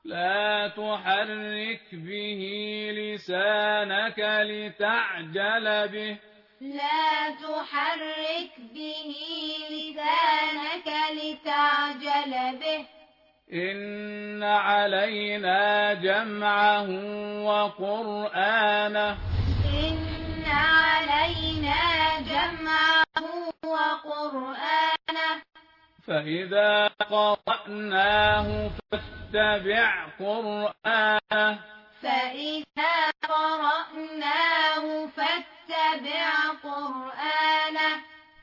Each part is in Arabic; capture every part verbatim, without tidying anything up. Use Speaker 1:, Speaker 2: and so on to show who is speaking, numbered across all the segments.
Speaker 1: لا تحرك به لسانك لتعجل به
Speaker 2: لا تحرك به لسانك لتعجل به
Speaker 1: إن علينا جمعه وقرآنه
Speaker 2: إن علينا جمعه وقرآنه
Speaker 1: فإذا قرأناه فاتبع قرآنه
Speaker 2: فإذا قرأناه فاتبع قرآنه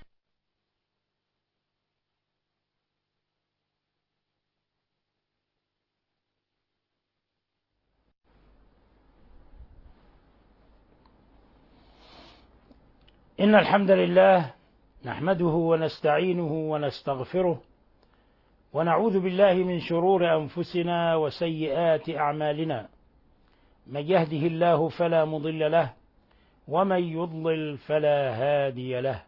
Speaker 3: إن الحمد لله نحمده ونستعينه ونستغفره ونعوذ بالله من شرور أنفسنا وسيئات أعمالنا، من يهده الله فلا مضل له ومن يضلل فلا هادي له.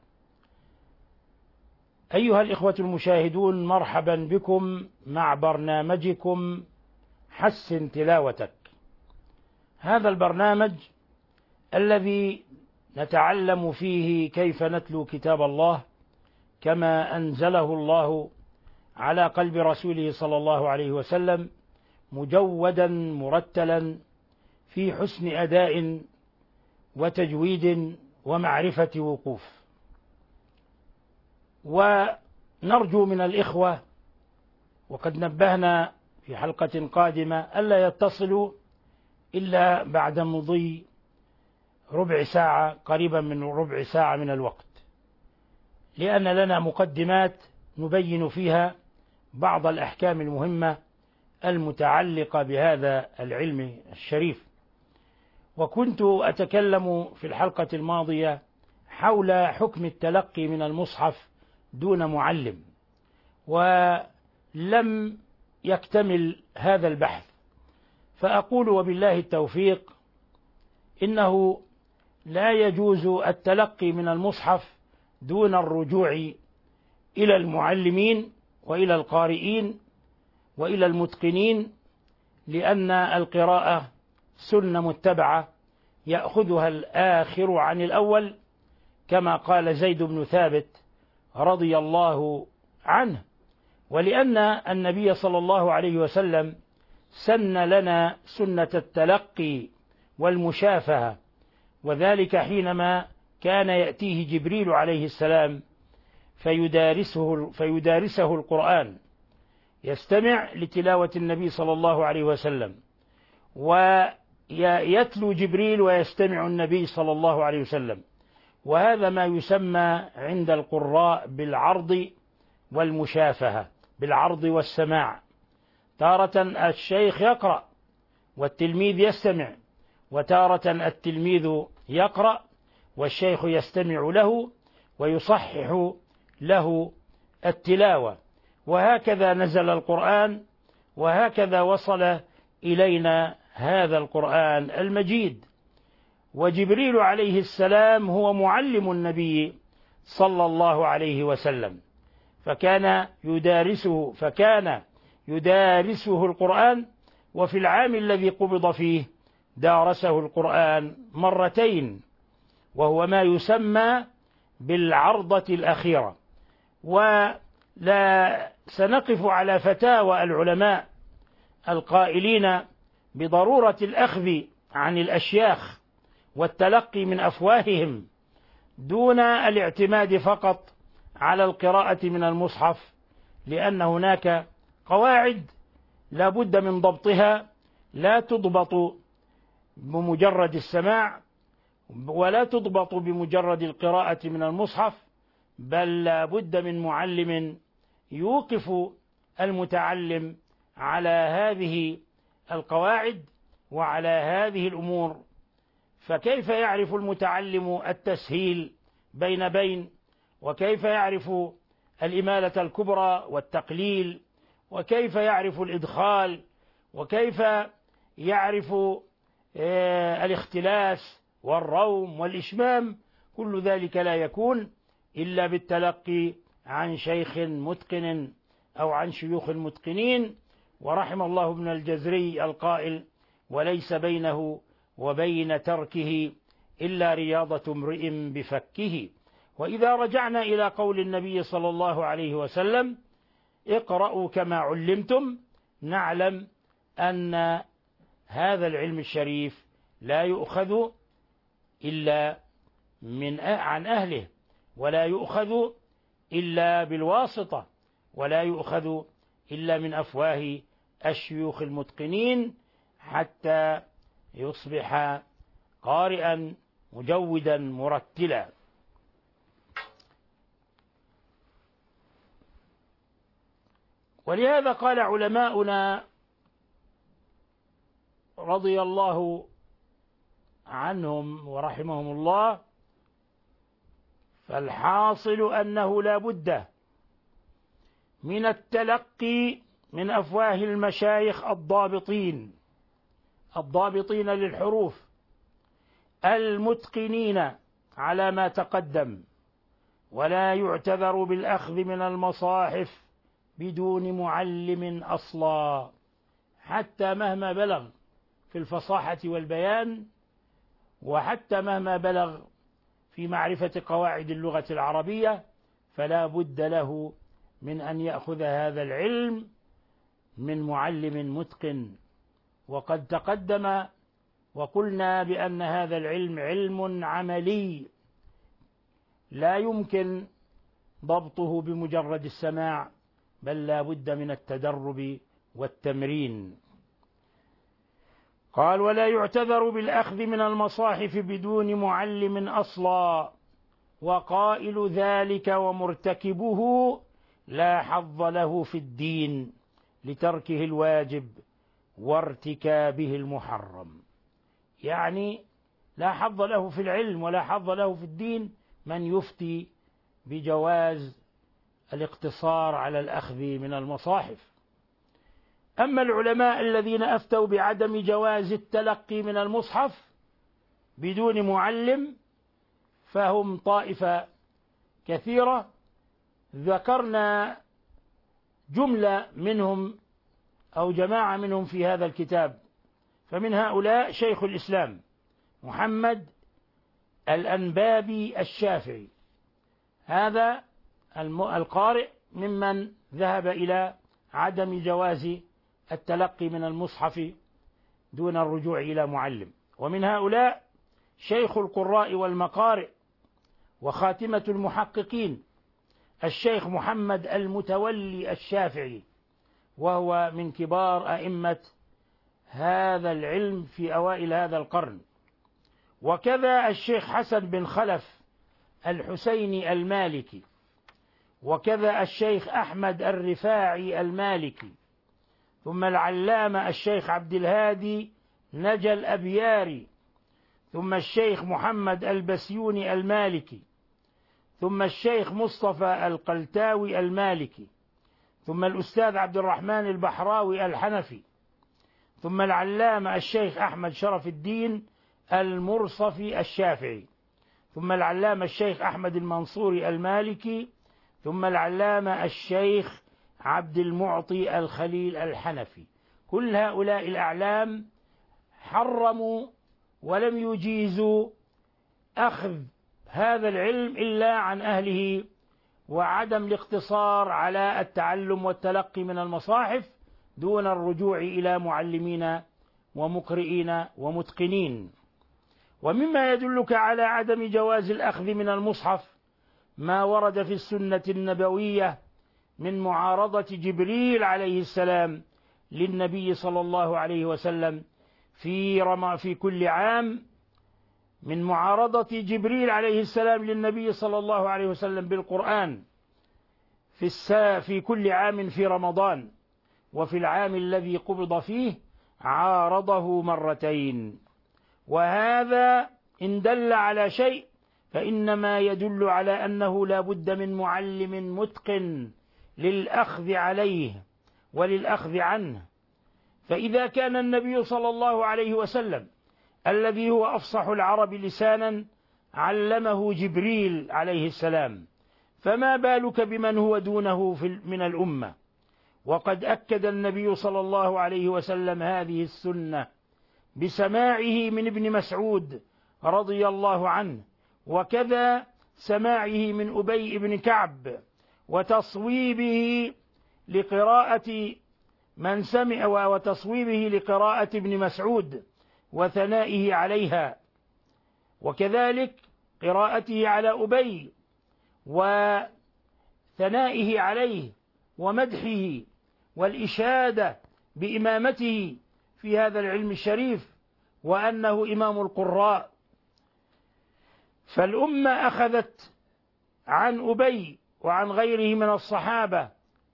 Speaker 3: أيها الإخوة المشاهدون، مرحبا بكم مع برنامجكم حسن تلاوتك. هذا البرنامج الذي نتعلم فيه كيف نتلو كتاب الله كما أنزله الله على قلب رسوله صلى الله عليه وسلم، مجودا مرتلا في حسن أداء وتجويد ومعرفة وقوف. ونرجو من الإخوة، وقد نبهنا في حلقة قادمة، ألا يتصلوا إلا بعد مضي ربع ساعة، قريبا من ربع ساعة من الوقت، لأن لنا مقدمات نبين فيها بعض الأحكام المهمة المتعلقة بهذا العلم الشريف. وكنت أتكلم في الحلقة الماضية حول حكم التلقي من المصحف دون معلم، ولم يكتمل هذا البحث، فأقول وبالله التوفيق إنه لا يجوز التلقي من المصحف دون الرجوع إلى المعلمين وإلى القارئين وإلى المتقنين، لأن القراءة سنة متبعة يأخذها الآخر عن الأول، كما قال زيد بن ثابت رضي الله عنه. ولأن النبي صلى الله عليه وسلم سن لنا سنة التلقي والمشافهة، وذلك حينما كان يأتيه جبريل عليه السلام فيدارسه, فيدارسه القرآن، يستمع لتلاوة النبي صلى الله عليه وسلم، ويتلو جبريل ويستمع النبي صلى الله عليه وسلم. وهذا ما يسمى عند القراء بالعرض والمشافهة، بالعرض والسماع. تارة الشيخ يقرأ والتلميذ يستمع، وتارة التلميذ يقرأ والشيخ يستمع له ويصحح له التلاوة. وهكذا نزل القرآن، وهكذا وصل إلينا هذا القرآن المجيد. وجبريل عليه السلام هو معلم النبي صلى الله عليه وسلم، فكان يدارسه فكان يدارسه القرآن، وفي العام الذي قبض فيه دارسه القرآن مرتين، وهو ما يسمى بالعرضة الأخيرة. ولا سنقف على فتاوى العلماء القائلين بضرورة الأخذ عن الأشياخ والتلقي من أفواههم دون الاعتماد فقط على القراءة من المصحف، لأن هناك قواعد لا بد من ضبطها، لا تضبط بمجرد السماع ولا تضبط بمجرد القراءة من المصحف، بل لا بد من معلم يوقف المتعلم على هذه القواعد وعلى هذه الأمور. فكيف يعرف المتعلم التسهيل بين بين، وكيف يعرف الإمالة الكبرى والتقليل، وكيف يعرف الإدخال، وكيف يعرف الاختلاس والروم والإشمام؟ كل ذلك لا يكون إلا بالتلقي عن شيخ متقن أو عن شيوخ متقنين. ورحم الله ابن الجزري القائل: وليس بينه وبين تركه إلا رياضة امرئ بفكه. وإذا رجعنا إلى قول النبي صلى الله عليه وسلم: اقرأوا كما علمتم، نعلم أن هذا العلم الشريف لا يؤخذ إلا من عن أهله، ولا يؤخذ إلا بالواسطة، ولا يؤخذ إلا من أفواه الشيوخ المتقنين حتى يصبح قارئا مجودا مرتلا. ولهذا قال علماؤنا رضي الله عنهم ورحمهم الله: فالحاصل أنه لا بد من التلقي من أفواه المشايخ الضابطين الضابطين للحروف المتقنين على ما تقدم، ولا يعتذر بالأخذ من المصاحف بدون معلم أصلا، حتى مهما بلغ في الفصاحة والبيان، وحتى مهما بلغ في معرفة قواعد اللغة العربية، فلا بد له من أن يأخذ هذا العلم من معلم متقن. وقد تقدم وقلنا بأن هذا العلم علم عملي لا يمكن ضبطه بمجرد السماع، بل لا بد من التدرب والتمرين. قال: ولا يعتذر بالأخذ من المصاحف بدون معلم أصلا، وقائل ذلك ومرتكبه لا حظ له في الدين لتركه الواجب وارتكابه المحرم. يعني لا حظ له في العلم ولا حظ له في الدين من يفتي بجواز الاقتصار على الأخذ من المصاحف. أما العلماء الذين أفتوا بعدم جواز التلقي من المصحف بدون معلم فهم طائفة كثيرة، ذكرنا جملة منهم أو جماعة منهم في هذا الكتاب. فمن هؤلاء شيخ الإسلام محمد الأنبابي الشافعي، هذا القارئ ممن ذهب إلى عدم جواز التلقي من المصحف دون الرجوع إلى معلم. ومن هؤلاء شيخ القراء والمقارئ وخاتمة المحققين الشيخ محمد المتولي الشافعي، وهو من كبار أئمة هذا العلم في أوائل هذا القرن. وكذا الشيخ حسن بن خلف الحسيني المالكي، وكذا الشيخ أحمد الرفاعي المالكي، ثم العلامة الشيخ عبد الهادي نجا الأبياري، ثم الشيخ محمد البسيوني المالكي، ثم الشيخ مصطفى القلتاوي المالكي، ثم الأستاذ عبد الرحمن البحراوي الحنفي، ثم العلامة الشيخ أحمد شرف الدين المرصفي الشافعي، ثم العلامة الشيخ أحمد المنصوري المالكي، ثم العلامة الشيخ عبد المعطي الخليل الحنفي. كل هؤلاء الأعلام حرموا ولم يجيزوا أخذ هذا العلم إلا عن أهله، وعدم الاقتصار على التعلم والتلقي من المصاحف دون الرجوع إلى معلمين ومقرئين ومتقنين. ومما يدلك على عدم جواز الأخذ من المصحف ما ورد في السنة النبوية من معارضة جبريل عليه السلام للنبي صلى الله عليه وسلم في رم في كل عام، من معارضة جبريل عليه السلام للنبي صلى الله عليه وسلم بالقرآن في السا في كل عام في رمضان، وفي العام الذي قبض فيه عارضه مرتين. وهذا إن دل على شيء فإنما يدل على أنه لا بد من معلم متقن للأخذ عليه وللأخذ عنه. فإذا كان النبي صلى الله عليه وسلم الذي هو أفصح العرب لسانا علمه جبريل عليه السلام، فما بالك بمن هو دونه من الأمة؟ وقد أكد النبي صلى الله عليه وسلم هذه السنة بسماعه من ابن مسعود رضي الله عنه، وكذا سماعه من أبي بن كعب، وتصويبه لقراءة من سمع وتصويبه لقراءة ابن مسعود وثنائه عليها، وكذلك قراءته على أبي وثنائه عليه ومدحه والإشادة بإمامته في هذا العلم الشريف وأنه إمام القراء. فالأمة أخذت عن أبي وعن غيره من الصحابة.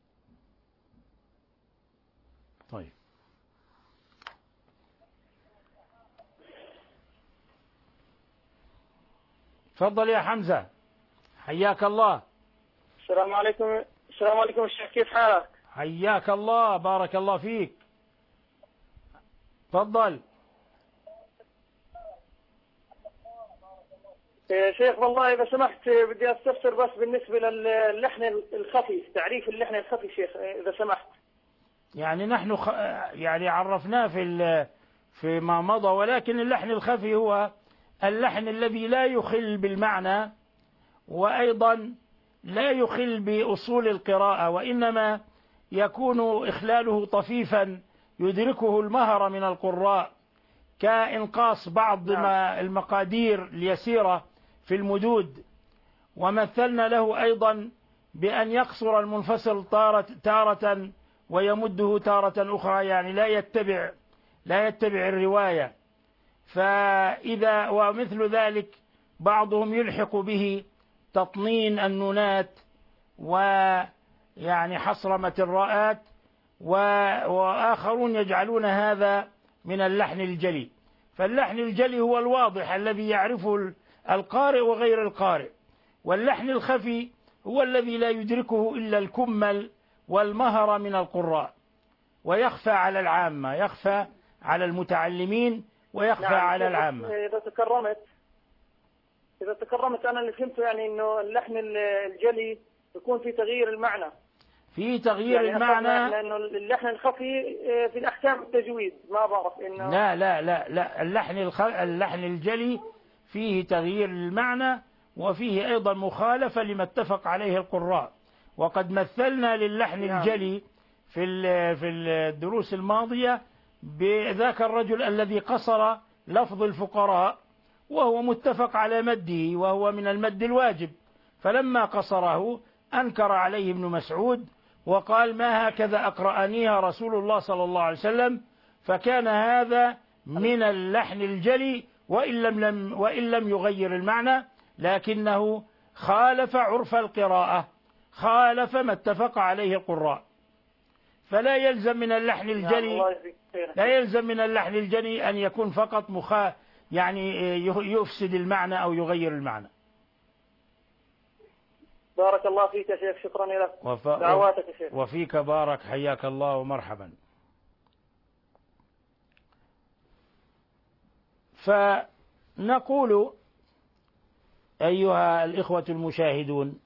Speaker 3: طيب تفضل يا حمزة، حياك الله.
Speaker 4: السلام عليكم. السلام عليكم الشيخ، كيف حالك؟
Speaker 3: حياك الله، بارك الله فيك، تفضل.
Speaker 4: يا شيخ والله إذا سمحت بدي أستفسر بس بالنسبة للحن الخفي، تعريف اللحن الخفي شيخ إذا سمحت.
Speaker 3: يعني نحن خ... يعني عرفناه في ال... فيما مضى، ولكن اللحن الخفي هو اللحن الذي لا يخل بالمعنى وأيضا لا يخل بأصول القراءة، وإنما يكون إخلاله طفيفا يدركه المهر من القراء، كإنقاص بعض ما المقادير اليسيرة في المدود. ومثلنا له أيضا بأن يقصر المنفصل تارة, تارة ويمده تارة أخرى، يعني لا يتبع لا يتبع الرواية. فإذا ومثل ذلك بعضهم يلحق به تطنين النونات ويعني حصرمة الراءات، وآخرون يجعلون هذا من اللحن الجلي. فاللحن الجلي هو الواضح الذي يعرفه القارئ وغير القارئ، واللحن الخفي هو الذي لا يدركه إلا الكمل والمهر من القراء، ويخفى على العامة، يخفى على المتعلمين ويخفى نعم على العامة.
Speaker 4: إذا تكرمت إذا تكرمت أنا اللي فهمته يعني إنه اللحن الجلي يكون في تغيير المعنى،
Speaker 3: في تغيير يعني المعنى،
Speaker 4: لأنه اللحن الخفي في الأحكام التجويد ما بعرف إنه
Speaker 3: لا لا لا لا اللحن الخ... اللحن الجلي فيه تغيير المعنى، وفيه أيضا مخالفة لما اتفق عليه القراء. وقد مثلنا للحن نعم. الجلي في في الدروس الماضية بذاك الرجل الذي قصر لفظ الفقراء وهو متفق على مده، وهو من المد الواجب، فلما قصره أنكر عليه ابن مسعود وقال ما هكذا أقرأنيها رسول الله صلى الله عليه وسلم، فكان هذا من اللحن الجلي وإن لم, لم وإن لم يغير المعنى، لكنه خالف عرف القراءة، خالف ما اتفق عليه القراء. فلا يلزم من اللحن الجلي لا يلزم من اللحن الجلي أن يكون فقط مخا يعني يفسد المعنى أو يغير المعنى.
Speaker 4: بارك الله فيك يا شيخ، شكرا لك.
Speaker 3: وف...
Speaker 4: دعواتك يا شيخ.
Speaker 3: وفيك بارك، حياك الله ومرحبا. فنقول أيها الإخوة المشاهدون،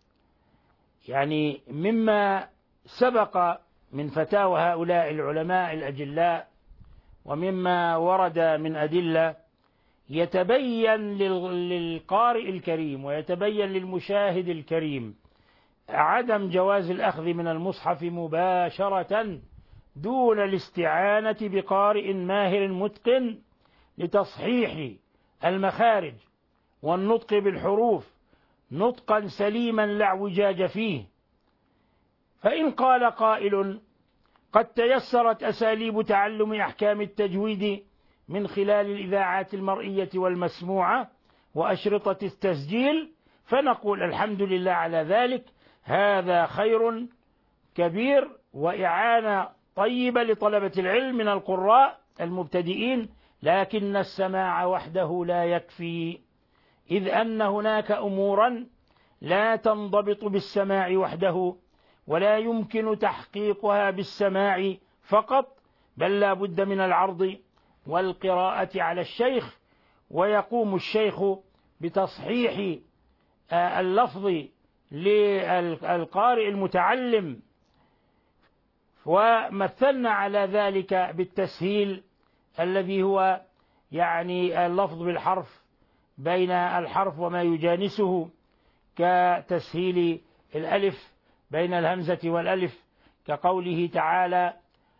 Speaker 3: يعني مما سبق من فتاوى هؤلاء العلماء الأجلاء ومما ورد من أدلة يتبين للقارئ الكريم ويتبين للمشاهد الكريم عدم جواز الأخذ من المصحف مباشرة دون الاستعانة بقارئ ماهر متقن لتصحيح المخارج والنطق بالحروف نطقا سليما لا اعوجاج فيه. فإن قال قائل قد تيسرت أساليب تعلم أحكام التجويد من خلال الإذاعات المرئية والمسموعة وأشرطة التسجيل، فنقول الحمد لله على ذلك، هذا خير كبير وإعانة طيبة لطلبة العلم من القراء المبتدئين، لكن السماع وحده لا يكفي، إذ أن هناك أمورا لا تنضبط بالسماع وحده ولا يمكن تحقيقها بالسماع فقط، بل لا بد من العرض والقراءة على الشيخ، ويقوم الشيخ بتصحيح اللفظ للقارئ المتعلم ومثلنا على ذلك بالتسهيل الذي هو يعني اللفظ بالحرف بين الحرف وما يجانسه، كتسهيل الألف بين الهمزة والألف، كقوله تعالى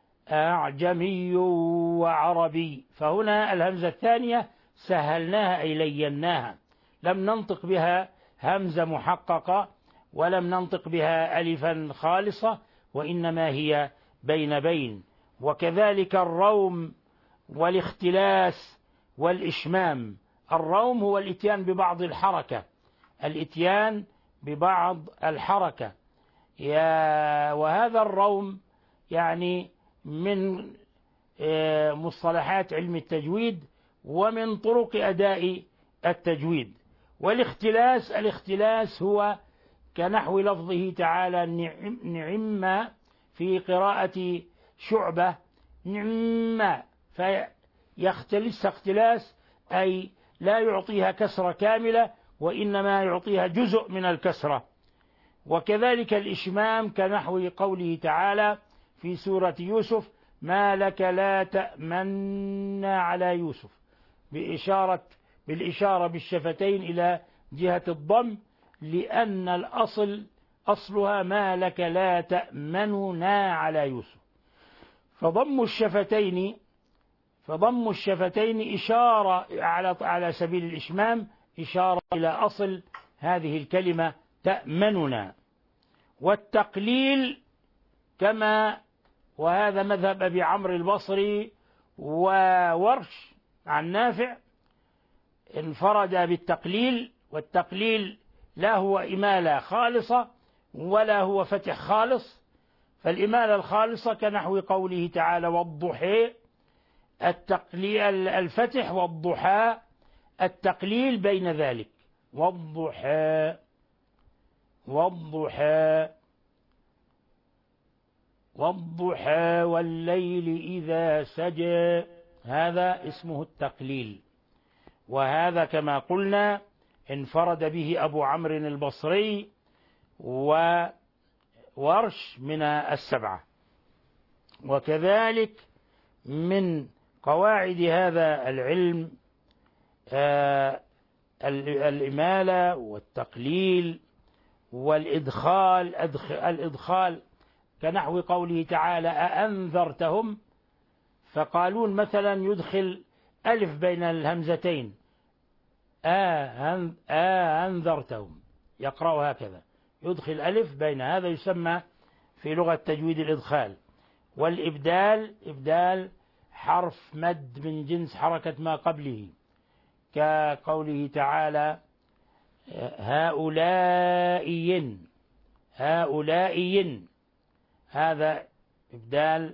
Speaker 3: أعجمي وعربي، فهنا الهمزة الثانية سهلناها أي ليناها، لم ننطق بها همزة محققة ولم ننطق بها ألفا خالصة، وإنما هي بين بين. وكذلك الروم والاختلاس والإشمام. الروم هو الإتيان ببعض الحركة، الإتيان ببعض الحركة يا وهذا الروم يعني من مصطلحات علم التجويد ومن طرق أداء التجويد. والاختلاس، الاختلاس هو كنحو لفظه تعالى نعم في قراءة شعبة نعم، فيختلس اختلاس أي لا يعطيها كسرة كاملة وإنما يعطيها جزء من الكسرة. وكذلك الإشمام كنحو قوله تعالى في سورة يوسف ما لك لا تأمن على يوسف، بإشارة بالإشارة بالشفتين إلى جهة الضم، لأن الأصل أصلها ما لك لا تأمننا على يوسف، فضم الشفتين فضم الشفتين إشارة على على سبيل الإشمام، إشارة إلى أصل هذه الكلمة تأمننا. والتقليل كما وهذا مذهب أبي عمرو البصري وورش عن نافع، انفرد بالتقليل، والتقليل لا هو إمالة خالصة ولا هو فتح خالص، فالإمالة الخالصة كنحو قوله تعالى والضحى، التقليل الفتح والضحى، التقليل بين ذلك والضحى والضحى والضحى والليل إذا سجى، هذا اسمه التقليل، وهذا كما قلنا انفرد به أبو عمرو البصري وورش من السبعة. وكذلك من قواعد هذا العلم آه الإمالة والتقليل والإدخال. الإدخال كنحو قوله تعالى أأنذرتهم، فقالون مثلا يدخل ألف بين الهمزتين أأنذرتهم، يقرأ هكذا، يدخل ألف بين، هذا يسمى في لغة تجويد الإدخال. والإبدال، إبدال حرف مد من جنس حركة ما قبله، كقوله تعالى هؤلاء هؤلاء، هذا إبدال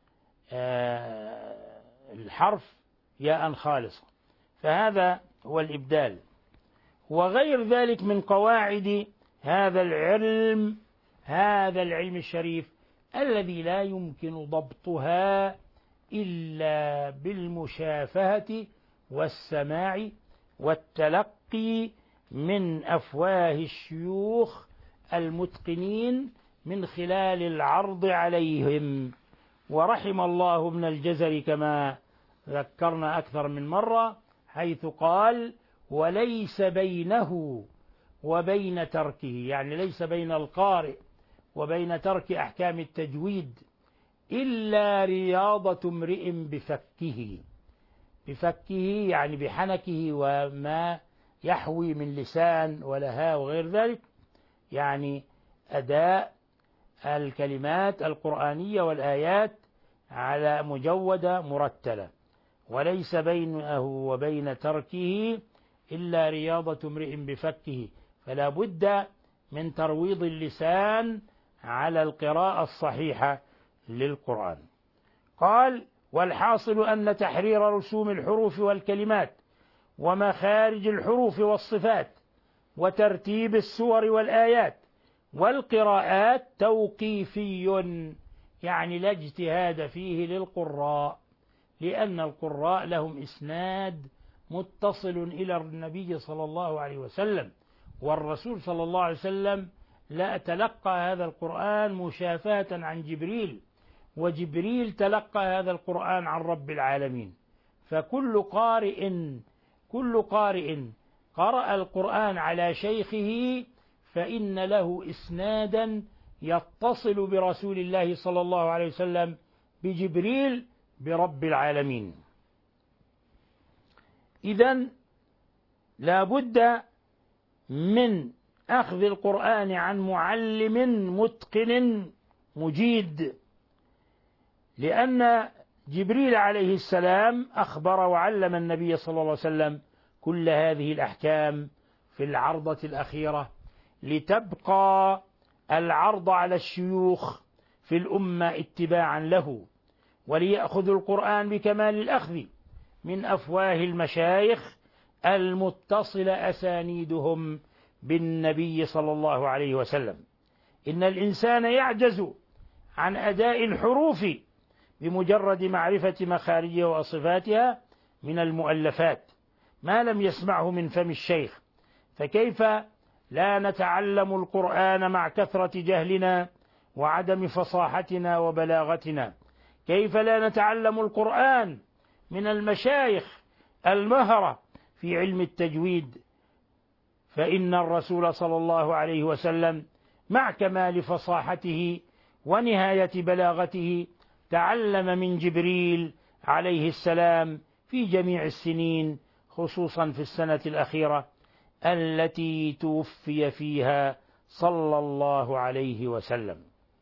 Speaker 3: الحرف ياء خالصة، فهذا هو الإبدال. وغير ذلك من قواعد هذا العلم، هذا العلم الشريف الذي لا يمكن ضبطها إلا بالمشافهة والسماع والتلقي من أفواه الشيوخ المتقنين من خلال العرض عليهم. ورحم الله ابن الجزري كما ذكرنا أكثر من مرة، حيث قال وليس بينه وبين تركه، يعني ليس بين القارئ وبين ترك أحكام التجويد إلا رياضة امرئ بفكه، بفكه يعني بحنكه وما يحوي من لسان ولهاء وغير ذلك، يعني أداء الكلمات القرآنية والآيات على مجودة مرتلة. وليس بينه وبين تركه إلا رياضة امرئ بفكه، فلا بد من ترويض اللسان على القراءة الصحيحة للقرآن. قال والحاصل أن تحرير رسوم الحروف والكلمات ومخارج الحروف والصفات وترتيب السور والآيات والقراءات توقيفي، يعني لا اجتهاد فيه للقراء، لأن القراء لهم إسناد متصل إلى النبي صلى الله عليه وسلم، والرسول صلى الله عليه وسلم لا تلقى هذا القرآن مشافهة عن جبريل، وجبريل تلقى هذا القرآن عن رب العالمين. فكل قارئ كل قارئ قرأ القرآن على شيخه فإن له إسنادا يتصل برسول الله صلى الله عليه وسلم بجبريل برب العالمين. إذن لا بد من أخذ القرآن عن معلم متقن مجيد، لأن جبريل عليه السلام أخبر وعلم النبي صلى الله عليه وسلم كل هذه الأحكام في العرضة الأخيرة، لتبقى العرض على الشيوخ في الأمة اتباعا له، وليأخذوا القرآن بكمال الأخذ من أفواه المشايخ المتصل أسانيدهم بالنبي صلى الله عليه وسلم. إن الإنسان يعجز عن أداء الحروف بمجرد معرفة مخارجها وصفاتها من المؤلفات ما لم يسمعه من فم الشيخ، فكيف لا نتعلم القرآن مع كثرة جهلنا وعدم فصاحتنا وبلاغتنا؟ كيف لا نتعلم القرآن من المشايخ المهرة في علم التجويد؟ فإن الرسول صلى الله عليه وسلم مع كمال فصاحته ونهاية بلاغته تعلم من جبريل عليه السلام في جميع السنين، خصوصا في السنة الأخيرة التي توفي فيها صلى الله عليه وسلم.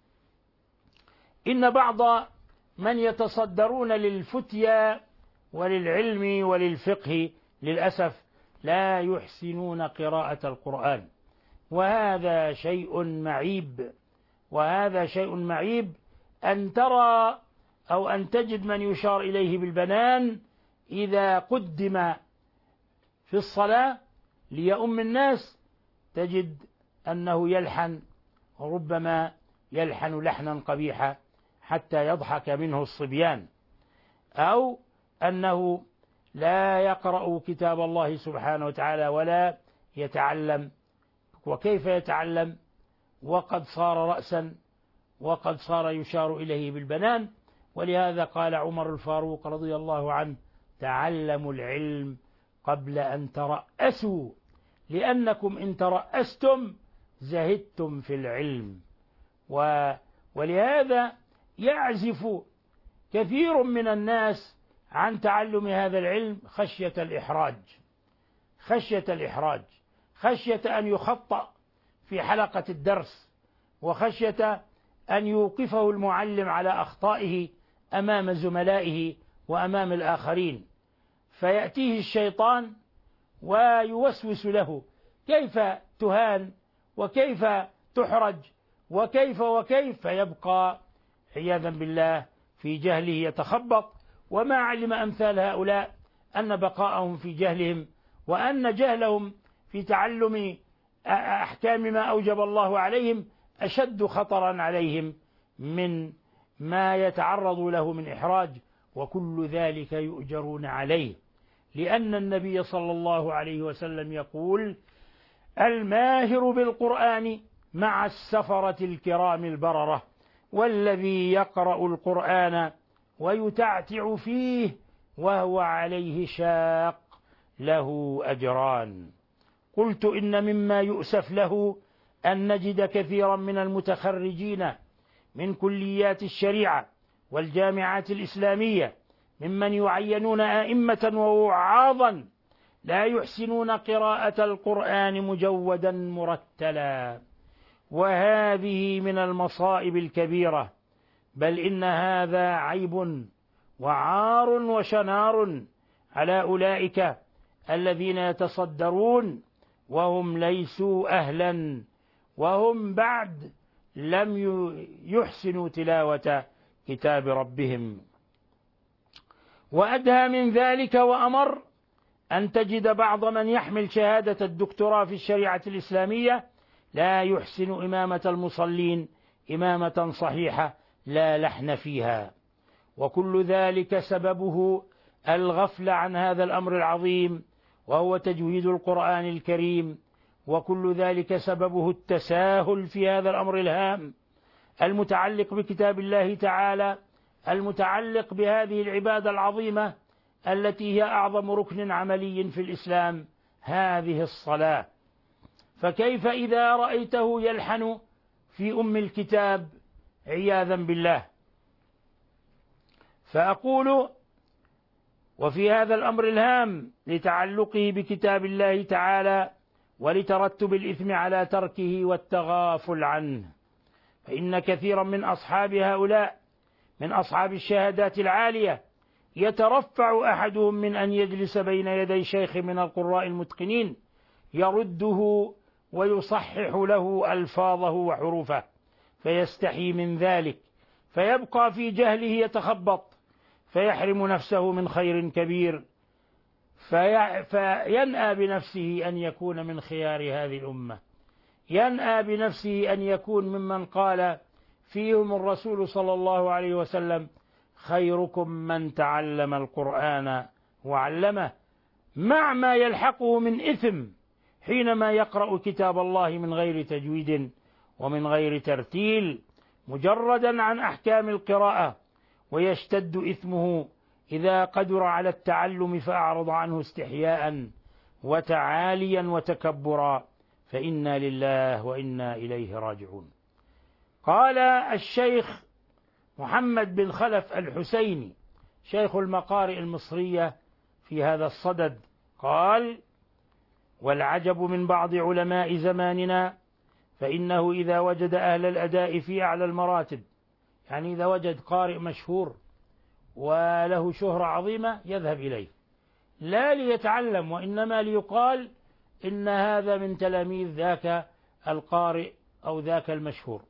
Speaker 3: إن بعض من يتصدرون للفتيا وللعلم وللفقه للأسف لا يحسنون قراءة القرآن، وهذا شيء معيب، وهذا شيء معيب أن ترى أو أن تجد من يشار إليه بالبنان إذا قدم في الصلاة ليؤم الناس تجد أنه يلحن، وربما يلحن لحنا قبيحا حتى يضحك منه الصبيان، أو أنه لا يقرأ كتاب الله سبحانه وتعالى ولا يتعلم. وكيف يتعلم وقد صار رأسا وقد صار يشار إليه بالبنان؟ ولهذا قال عمر الفاروق رضي الله عنه: تعلموا العلم قبل أن ترأسوا، لأنكم إن ترأستم زهدتم في العلم. و ولهذا يعزف كثير من الناس عن تعلم هذا العلم خشية الإحراج، خشية الإحراج، خشية أن يخطأ في حلقة الدرس، وخشية أن يوقفه المعلم على أخطائه أمام زملائه وأمام الآخرين، فيأتيه الشيطان ويوسوس له كيف تهان وكيف تحرج وكيف وكيف، فيبقى عياذا بالله في جهله يتخبط. وما علم أمثال هؤلاء أن بقاءهم في جهلهم وأن جهلهم في تعلم أحكام ما أوجب الله عليهم أشد خطرا عليهم من ما يتعرض له من إحراج، وكل ذلك يؤجرون عليه، لأن النبي صلى الله عليه وسلم يقول: الماهر بالقرآن مع السفرة الكرام البررة، والذي يقرأ القرآن ويتعتع فيه وهو عليه شاق له أجران. قلت: إن مما يؤسف له أن نجد كثيرا من المتخرجين من كليات الشريعة والجامعات الإسلامية ممن يعينون أئمة ووعاظا لا يحسنون قراءة القرآن مجودا مرتلا، وهذه من المصائب الكبيرة، بل إن هذا عيب وعار وشنار على أولئك الذين يتصدرون وهم ليسوا أهلا، وهم بعد لم يحسنوا تلاوة كتاب ربهم. وأدهى من ذلك وأمر أن تجد بعض من يحمل شهادة الدكتوراه في الشريعة الإسلامية لا يحسن إمامة المصلين إمامة صحيحة لا لحن فيها، وكل ذلك سببه الغفلة عن هذا الأمر العظيم وهو تجويد القرآن الكريم، وكل ذلك سببه التساهل في هذا الأمر الهام المتعلق بكتاب الله تعالى، المتعلق بهذه العبادة العظيمة التي هي أعظم ركن عملي في الإسلام، هذه الصلاة. فكيف إذا رأيته يلحن في أم الكتاب عياذا بالله؟ فأقول وفي هذا الأمر الهام لتعلقه بكتاب الله تعالى ولترتب الإثم على تركه والتغافل عنه، فإن كثيرا من أصحاب هؤلاء من أصحاب الشهادات العالية يترفع أحدهم من أن يجلس بين يدي شيخ من القراء المتقنين يرده ويصحح له ألفاظه وحروفه، فيستحي من ذلك فيبقى في جهله يتخبط، فيحرم نفسه من خير كبير، في فينأى بنفسه أن يكون من خيار هذه الأمة، ينأى بنفسه أن يكون ممن قال فيهم الرسول صلى الله عليه وسلم: خيركم من تعلم القرآن وعلمه، مع ما يلحقه من إثم حينما يقرأ كتاب الله من غير تجويد ومن غير ترتيل، مجردا عن أحكام القراءة، ويشتد إثمه إذا قدر على التعلم فأعرض عنه استحياء وتعاليا وتكبرا، فإنا لله وإنا إليه راجعون. قال الشيخ محمد بن خلف الحسيني شيخ المقارئ المصرية في هذا الصدد، قال: والعجب من بعض علماء زماننا فإنه إذا وجد أهل الأداء في أعلى المراتب، يعني إذا وجد قارئ مشهور وله شهرة عظيمة يذهب إليه، لا ليتعلم وإنما ليقال إن هذا من تلاميذ ذاك القارئ أو ذاك المشهور.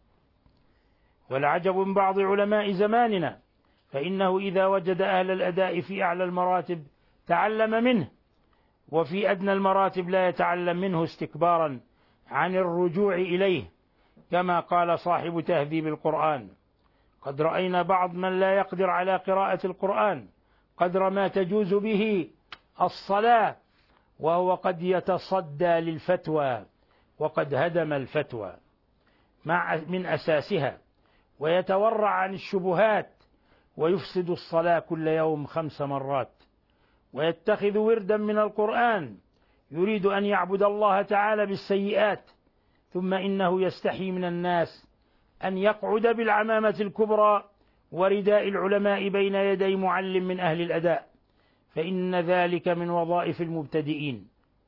Speaker 3: والعجب من بعض علماء زماننا فإنه إذا وجد أهل الأداء في أعلى المراتب تعلم منه، وفي أدنى المراتب لا يتعلم منه استكبارا عن الرجوع إليه، كما قال صاحب تهذيب القرآن: قد رأينا بعض من لا يقدر على قراءة القرآن قدر ما تجوز به الصلاة، وهو قد يتصدى للفتوى وقد هدم الفتوى مع من أساسها، ويتورع عن الشبهات، ويفسد الصلاة كل يوم خمس مرات، ويتخذ وردا من القرآن يريد أن يعبد الله تعالى بالسيئات، ثم إنه يستحي من الناس أن يقعد بالعمامة الكبرى ورداء العلماء بين يدي معلم من أهل الأداء، فإن ذلك من وظائف المبتدئين.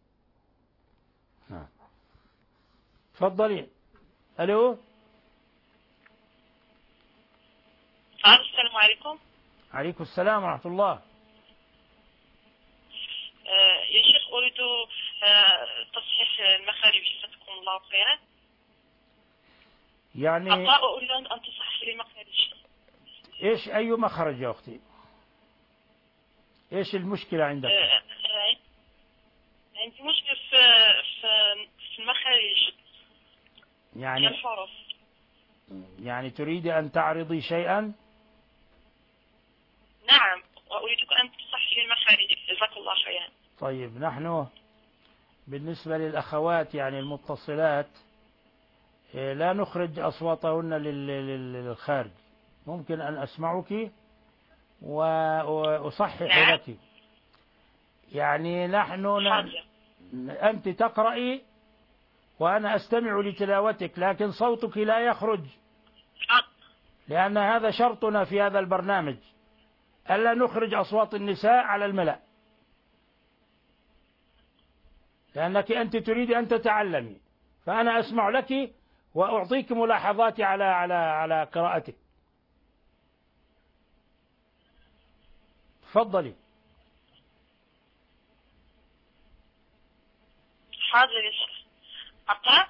Speaker 3: تفضلي. ألو.
Speaker 5: السلام عليكم.
Speaker 3: عليكم السلام ورحمة الله.
Speaker 5: يا شيخ أريد تصحيح المخارج، جزاكم الله خيرا.
Speaker 3: يعني
Speaker 5: أقرأ أريد أن تصحح لي مخارج.
Speaker 3: إيش أي مخرج يا أختي؟ إيش المشكلة عندك؟
Speaker 5: عندي مشكلة في في في المخارج،
Speaker 3: يعني
Speaker 5: الحروف.
Speaker 3: يعني تريد أن تعرضي شيئا؟
Speaker 5: نعم، وأريدك أن تصحح لي المخارج، جزاك الله خيرا.
Speaker 3: طيب، نحن بالنسبة للأخوات يعني المتصلات لا نخرج أصواتهن للخارج، ممكن أن أسمعك وأصحح
Speaker 5: نعم.
Speaker 3: لك. يعني نحن ن... أنت تقرأي وأنا أستمع لتلاوتك، لكن صوتك لا يخرج، لأن هذا شرطنا في هذا البرنامج، ألا نخرج أصوات النساء على الملأ، لأنك أنت تريد أن تتعلمي، فأنا أسمع لك وأعطيك ملاحظاتي على على على قراءتك. تفضلي.
Speaker 5: حاضر يا شيخ. أقرأ.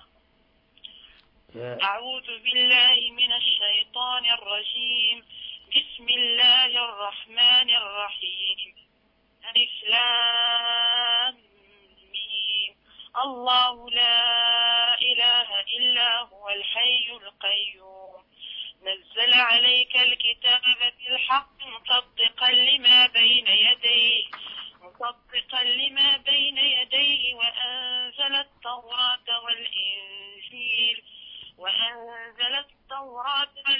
Speaker 5: أعوذ بالله من الشيطان الرجيم. بسم الله الرحمن الرحيم. ألف لام ميم. الله لا إله إلا هو الحي القيوم. نزل عليك الكتاب بالحق مصدقا لما بين يديه مصدقا لما بين يديه وأنزل التوراة والإنجيل وأنزل التوراة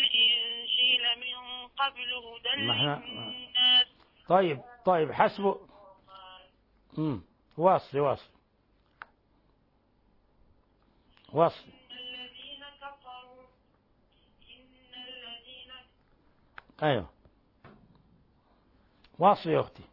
Speaker 5: قبل هدى
Speaker 3: نحن-
Speaker 5: للناس.
Speaker 3: طيب طيب حسب. امم واصل واصل واصل.
Speaker 5: إن الذين كفروا إن الذين
Speaker 3: أيوه واصل يا أختي.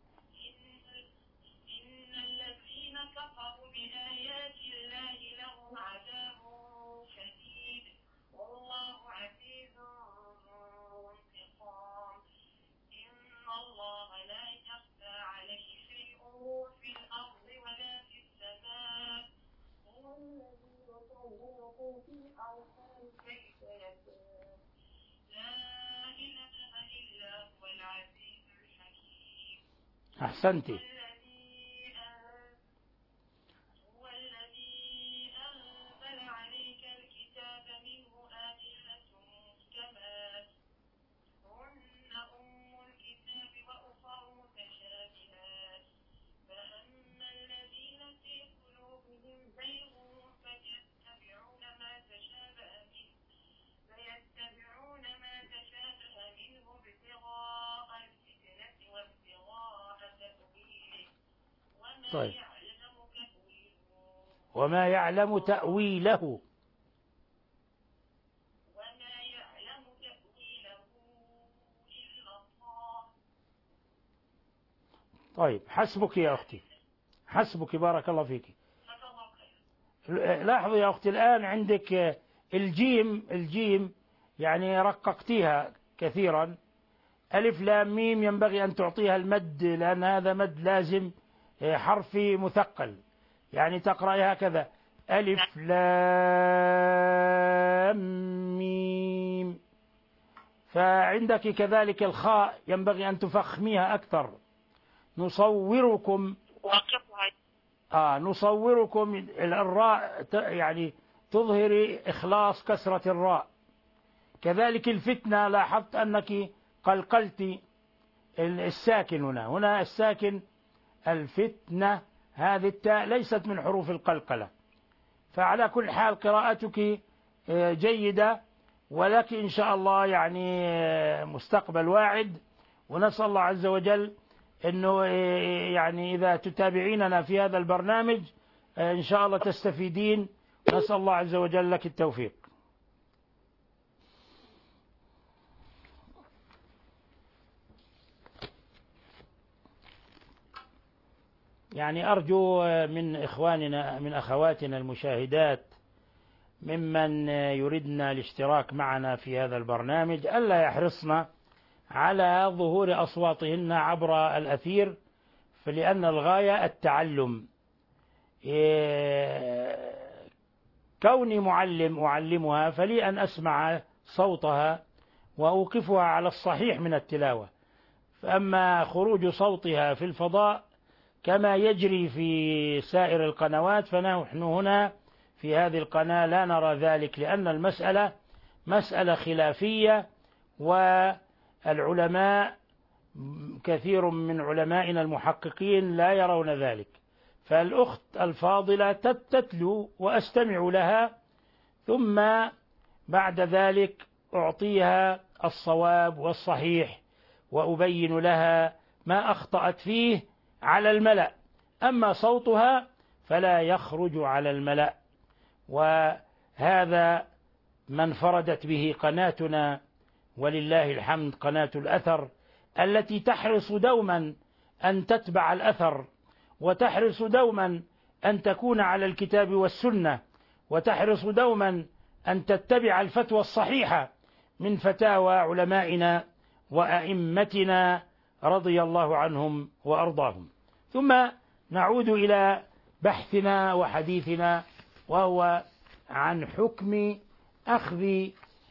Speaker 5: إن الذين كفروا بآيات الله لهم عذاب شديد والله عزيز ذو انتقام. إن الله لا يخفى عليه شيء في الأرض ولا في السماء. هو الذي يصوركم في الأرحام كيف يشاء. لا إله إلا هو العزيز الحكيم.
Speaker 3: أحسنتي.
Speaker 5: الذي أن- هو الذي أنزل عليك الكتاب منه آيات محكمات هن أم الكتاب وأخر متشابهات فأما الذين في قلوبهم زيغ فيتبعون ما تشابه منه فيتبعون ما تشابه منه ابتغاء الفتنة وابتغاء تأويله وما
Speaker 3: طيب.
Speaker 5: يعلم تأويله
Speaker 3: وما يعلم تأويله.
Speaker 5: وما يعلم تأويله إلا الله.
Speaker 3: طيب حسبك يا أختي، حسبك بارك الله فيك.
Speaker 5: جزاك الله خير.
Speaker 3: لاحظوا يا أختي الآن عندك الجيم، الجيم يعني رققتيها كثيرا. ألف لام ميم ينبغي أن تعطيها المد لأن هذا مد لازم حرفي مثقل، يعني تقرأها هكذا ألف لام ميم. فعندك كذلك الخاء ينبغي أن تفخميها أكثر. نصوركم
Speaker 5: واقفها
Speaker 3: آه نصوركم الراء ت- يعني تظهري إخلاص كسرة الراء. كذلك الفتنة لاحظت أنك قلقلت الساكن هنا، هنا الساكن الفتنة، هذه التاء ليست من حروف القلقلة. فعلى كل حال قراءتك جيدة، ولك إن شاء الله يعني مستقبل واعد، ونسأل الله عز وجل أنه يعني إذا تتابعيننا في هذا البرنامج إن شاء الله تستفيدين، نسأل الله عز وجل لك التوفيق. يعني أرجو من إخواننا من أخواتنا المشاهدات ممن يردن الاشتراك معنا في هذا البرنامج ألا يحرصن على ظهور أصواتهن عبر الأثير، فلأن الغاية التعلم. كوني معلم أعلمها فلي أن أسمع صوتها وأوقفها على الصحيح من التلاوة، فأما خروج صوتها في الفضاء كما يجري في سائر القنوات فنحن هنا في هذه القناة لا نرى ذلك، لأن المسألة مسألة خلافية، والعلماء كثير من علمائنا المحققين لا يرون ذلك. فالأخت الفاضلة تتلو وأستمع لها، ثم بعد ذلك أعطيها الصواب والصحيح وأبين لها ما أخطأت فيه على الملأ، أما صوتها فلا يخرج على الملأ. وهذا ما انفردت به قناتنا ولله الحمد، قناة الأثر التي تحرص دوما أن تتبع الأثر، وتحرص دوما أن تكون على الكتاب والسنة، وتحرص دوما أن تتبع الفتوى الصحيحة من فتاوى علمائنا وأئمتنا رضي الله عنهم وأرضاهم. ثم نعود إلى بحثنا وحديثنا، وهو عن حكم أخذ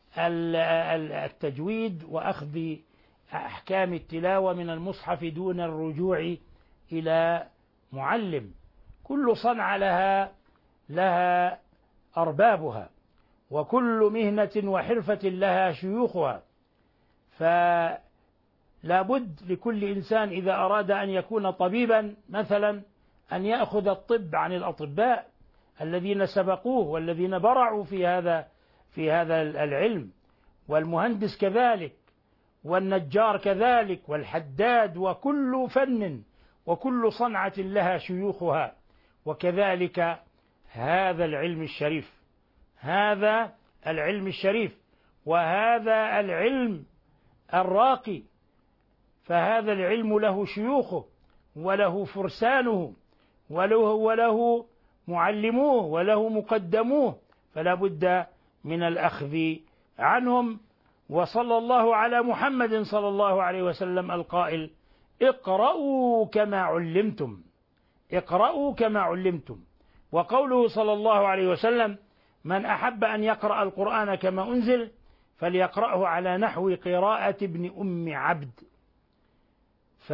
Speaker 3: التجويد وأخذ أحكام التلاوة من المصحف دون الرجوع إلى معلم. كل صنعة لها لها أربابها، وكل مهنة وحرفة لها شيوخها، فلا بد لكل إنسان إذا أراد أن يكون طبيبا مثلا أن يأخذ الطب عن الأطباء الذين سبقوه والذين برعوا في هذا في هذا العلم، والمهندس كذلك، والنجار كذلك والحداد، وكل فن وكل صنعة لها شيوخها. وكذلك هذا العلم الشريف، هذا العلم الشريف وهذا العلم الراقي، فهذا العلم له شيوخه وله فرسانه وله, وله معلموه وله مقدموه، فلا بد من الأخذ عنهم. وصلى الله على محمد صلى الله عليه وسلم القائل: اقرأوا كما علمتم، اقرأوا كما علمتم. وقوله صلى الله عليه وسلم: من أحب أن يقرأ القرآن كما أنزل فليقرأه على نحو قراءة ابن أم عبد. ف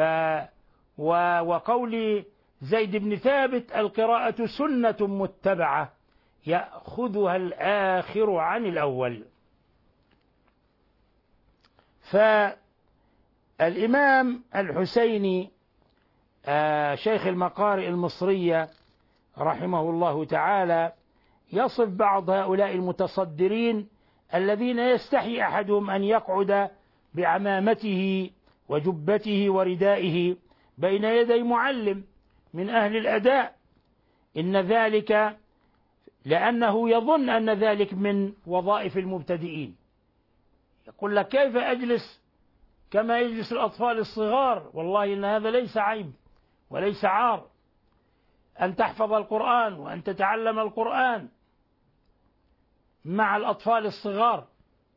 Speaker 3: وقول زيد بن ثابت: القراءة سنة متبعة يأخذها الآخر عن الأول. فالإمام الحسيني شيخ المقارئ المصرية رحمه الله تعالى يصف بعض هؤلاء المتصدرين الذين يستحي أحدهم أن يقعد بعمامته وجبته وردائه بين يدي معلم من أهل الأداء، إن ذلك لأنه يظن أن ذلك من وظائف المبتدئين. يقول لك: كيف أجلس كما يجلس الأطفال الصغار؟ والله إن هذا ليس عيب وليس عار أن تحفظ القرآن وأن تتعلم القرآن مع الأطفال الصغار.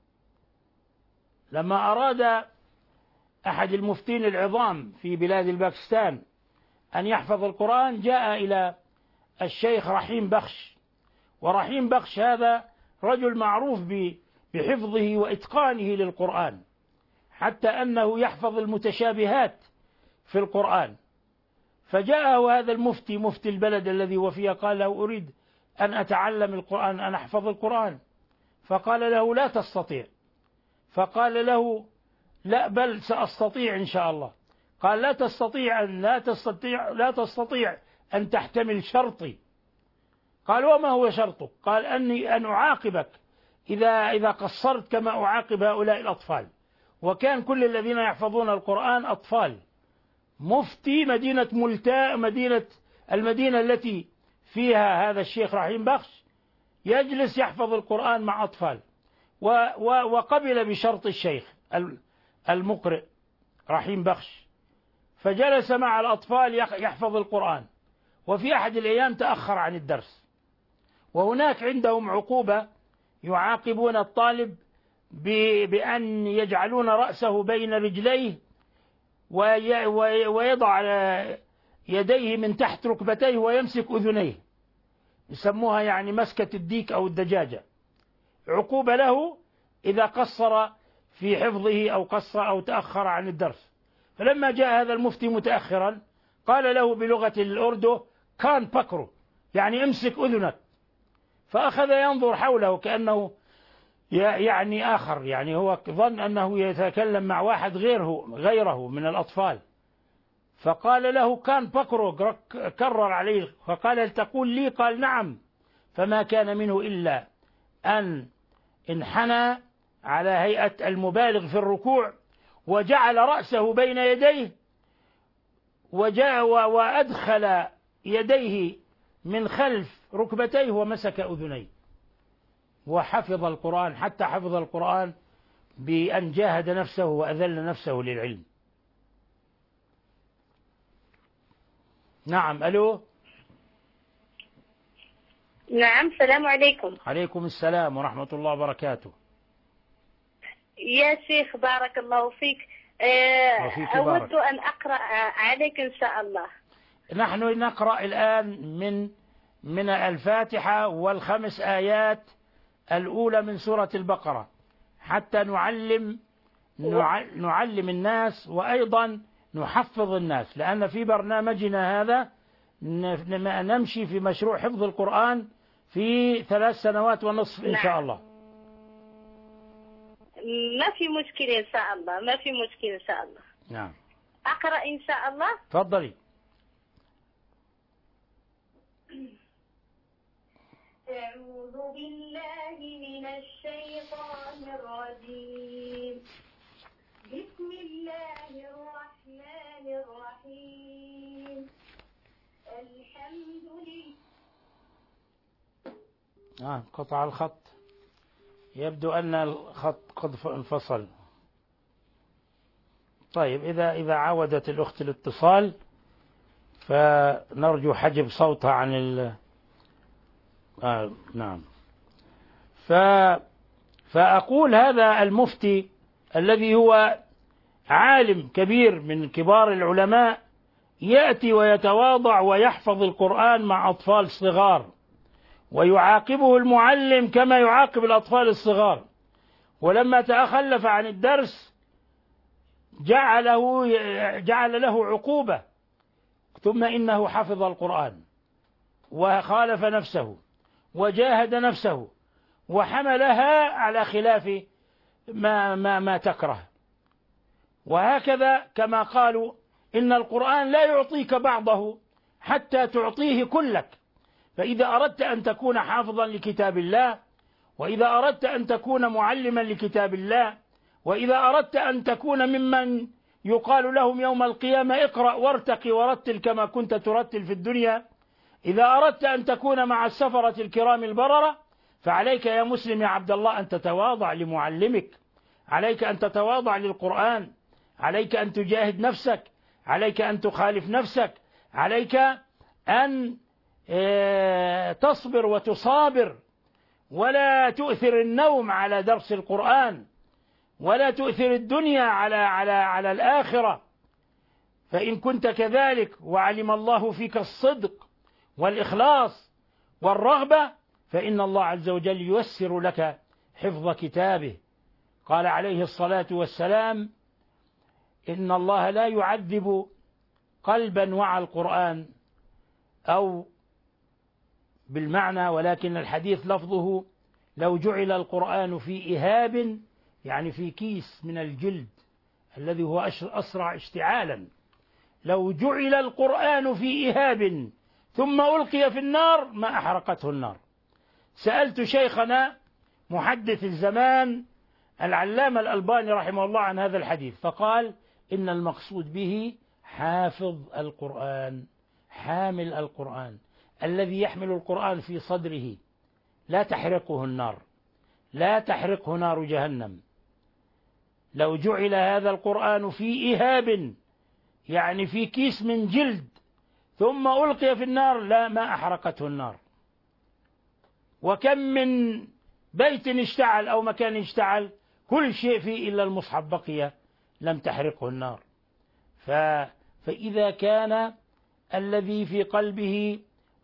Speaker 3: لما أراد أحد المفتين العظام في بلاد الباكستان أن يحفظ القرآن جاء إلى الشيخ رحيم بخش، ورحيم بخش هذا رجل معروف بحفظه وإتقانه للقرآن، حتى أنه يحفظ المتشابهات في القرآن. فجاءه هذا المفتي مفتي البلد الذي هو فيه قال له: أريد أن أتعلم القرآن، أن أحفظ القرآن. فقال له: لا تستطيع. فقال له: لا، بل سأستطيع إن شاء الله. قال: لا تستطيع أن لا تستطيع لا تستطيع أن تحتمل شرطي. قال: وما هو شرطك؟ قال: أني أن أعاقبك إذا إذا قصرت كما أعاقب هؤلاء الأطفال. وكان كل الذين يحفظون القرآن أطفال. مفتي مدينة ملتاء، مدينة المدينة التي فيها هذا الشيخ رحيم بخش، يجلس يحفظ القرآن مع أطفال. وقبل بشرط الشيخ المقرئ رحيم بخش، فجلس مع الأطفال يحفظ القرآن. وفي أحد الأيام تأخر عن الدرس، وهناك عندهم عقوبة يعاقبون الطالب بأن يجعلون رأسه بين رجليه ويضع يديه من تحت ركبتيه ويمسك أذنيه، يسموها يعني مسكة الديك أو الدجاجة. عقوبة له إذا قصر في حفظه أو قصر أو تأخر عن الدرس. فلما جاء هذا المفتي متأخرا قال له بلغة الأردو: كان بكرو، يعني امسك أذنك. فأخذ ينظر حوله كأنه يعني آخر، يعني هو ظن أنه يتكلم مع واحد غيره غيره من الأطفال. فقال له: كان بكرو، كرر عليه. فقال: هل تقول لي؟ قال: نعم. فما كان منه إلا أن انحنى على هيئة المبالغ في الركوع، وجعل رأسه بين يديه، وجاء وأدخل يديه من خلف ركبتيه ومسك أذنيه، وحفظ القرآن حتى حفظ القرآن بأن جاهد نفسه وأذل نفسه للعلم. نعم. ألو.
Speaker 6: نعم. السلام عليكم.
Speaker 3: عليكم السلام ورحمة الله وبركاته.
Speaker 6: يا شيخ بارك الله فيك. أود أن أقرأ عليك إن شاء الله.
Speaker 3: نحن نقرأ الآن من من الفاتحة والخمس آيات الأولى من سورة البقرة، حتى نعلم نعلم الناس وأيضا نحفظ الناس، لأن في برنامجنا هذا نمشي في مشروع حفظ القرآن في ثلاث سنوات ونصف إن شاء الله.
Speaker 6: ما في مشكلة إن شاء الله، ما في مشكلة إن شاء الله.
Speaker 3: نعم.
Speaker 6: أقرأ إن شاء الله.
Speaker 3: تفضلي.
Speaker 2: أعوذ بالله من الشيطان الرجيم. بسم الله الرحمن الرحيم الحمد لله.
Speaker 3: آه قطع الخط، يبدو أن الخط قد انفصل. طيب إذا إذا عاودت الأخت الاتصال فنرجو حجب صوتها عن ال آه نعم. ف فأقول هذا المفتي الذي هو عالم كبير من كبار العلماء يأتي ويتواضع ويحفظ القرآن مع أطفال صغار، ويعاقبه المعلم كما يعاقب الأطفال الصغار، ولما تخلف عن الدرس جعله جعل له عقوبة، ثم إنه حفظ القرآن وخالف نفسه وجاهد نفسه وحملها على خلاف ما ما ما تكره. وهكذا كما قالوا إن القرآن لا يعطيك بعضه حتى تعطيه كلك. فإذا أردت أن تكون حافظا لكتاب الله، وإذا أردت أن تكون معلما لكتاب الله، وإذا أردت أن تكون ممن يقال لهم يوم القيامة اقرأ وارتقي ورتل كما كنت ترتل في الدنيا، إذا أردت أن تكون مع السفرة الكرام البررة، فعليك يا مسلم يا عبد الله أن تتواضع لمعلمك، عليك أن تتواضع للقرآن، عليك أن تجاهد نفسك، عليك أن تخالف نفسك، عليك أن تصبر وتصابر، ولا تؤثر النوم على درس القرآن، ولا تؤثر الدنيا على على على الآخرة. فإن كنت كذلك وعلم الله فيك الصدق والإخلاص والرغبة، فإن الله عز وجل ييسر لك حفظ كتابه. قال عليه الصلاة والسلام: إن الله لا يعذب قلبا وعى القرآن، أو بالمعنى، ولكن الحديث لفظه: لو جعل القرآن في إهاب، يعني في كيس من الجلد الذي هو أسرع اشتعالا، لو جعل القرآن في إهاب ثم ألقي في النار ما أحرقته النار. سألت شيخنا محدث الزمان العلامة الألباني رحمه الله عن هذا الحديث، فقال: إن المقصود به حافظ القرآن، حامل القرآن، الذي يحمل القرآن في صدره، لا تحرقه النار، لا تحرقه نار جهنم. لو جعل هذا القرآن في إهاب، يعني في كيس من جلد، ثم ألقي في النار لا ما أحرقته النار. وكم من بيت اشتعل أو مكان اشتعل كل شيء فيه إلا المصحف بقي لم تحرقه النار. ف... فإذا كان الذي في قلبه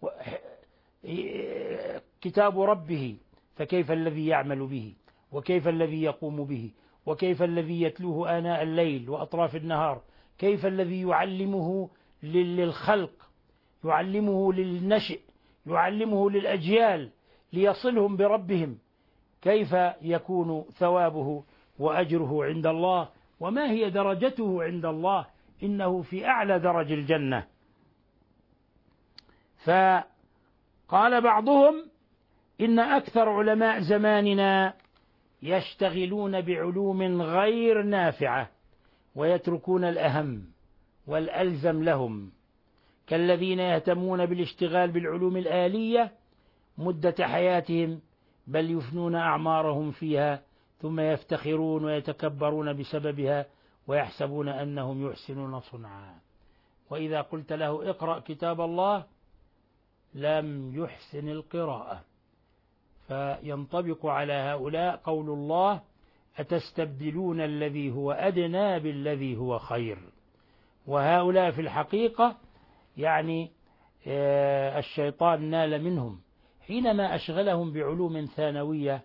Speaker 3: كتاب ربه، فكيف الذي يعمل به، وكيف الذي يقوم به، وكيف الذي يتلوه آناء الليل وأطراف النهار، كيف الذي يعلمه للخلق، يعلمه للنشئ، يعلمه للأجيال ليصلهم بربهم، كيف يكون ثوابه وأجره عند الله، وما هي درجته عند الله؟ إنه في أعلى درج الجنة. فقال بعضهم: إن أكثر علماء زماننا يشتغلون بعلوم غير نافعة ويتركون الأهم والألزم لهم، كالذين يهتمون بالاشتغال بالعلوم الآلية مدة حياتهم، بل يفنون أعمارهم فيها، ثم يفتخرون ويتكبرون بسببها ويحسبون أنهم يحسنون صنعا. وإذا قلت له اقرأ كتاب الله لم يحسن القراءة. فينطبق على هؤلاء قول الله: أتستبدلون الذي هو أدنى بالذي هو خير. وهؤلاء في الحقيقة يعني الشيطان نال منهم حينما أشغلهم بعلوم ثانوية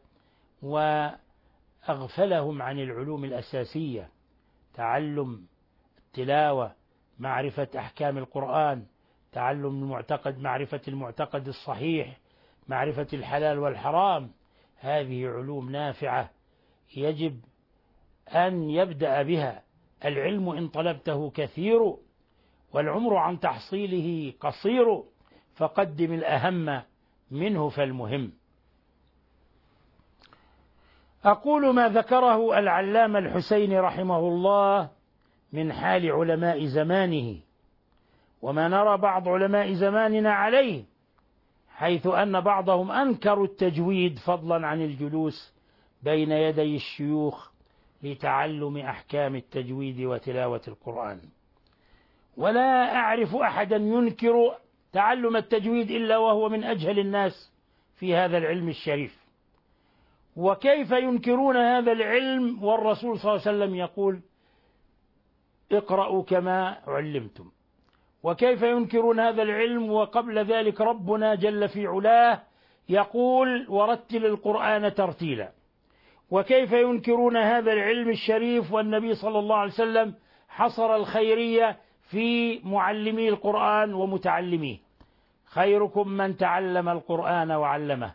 Speaker 3: وأغفلهم عن العلوم الأساسية: تعلم التلاوة، معرفة أحكام القرآن، تعلم المعتقد، معرفة المعتقد الصحيح، معرفة الحلال والحرام. هذه علوم نافعة يجب أن يبدأ بها. العلم إن طلبته كثير، والعمر عن تحصيله قصير، فقدم الأهم منه فالمهم. أقول ما ذكره العلامة الحسيني رحمه الله من حال علماء زمانه، وما نرى بعض علماء زماننا عليه، حيث أن بعضهم أنكروا التجويد فضلا عن الجلوس بين يدي الشيوخ لتعلم أحكام التجويد وتلاوة القرآن. ولا أعرف أحدا ينكر تعلم التجويد إلا وهو من أجهل الناس في هذا العلم الشريف. وكيف ينكرون هذا العلم والرسول صلى الله عليه وسلم يقول اقرأوا كما علمتم؟ وكيف ينكرون هذا العلم وقبل ذلك ربنا جل في علاه يقول ورتل القرآن ترتيلا؟ وكيف ينكرون هذا العلم الشريف والنبي صلى الله عليه وسلم حصر الخيرية في معلمي القرآن ومتعلميه؟ خيركم من تعلم القرآن وعلمه.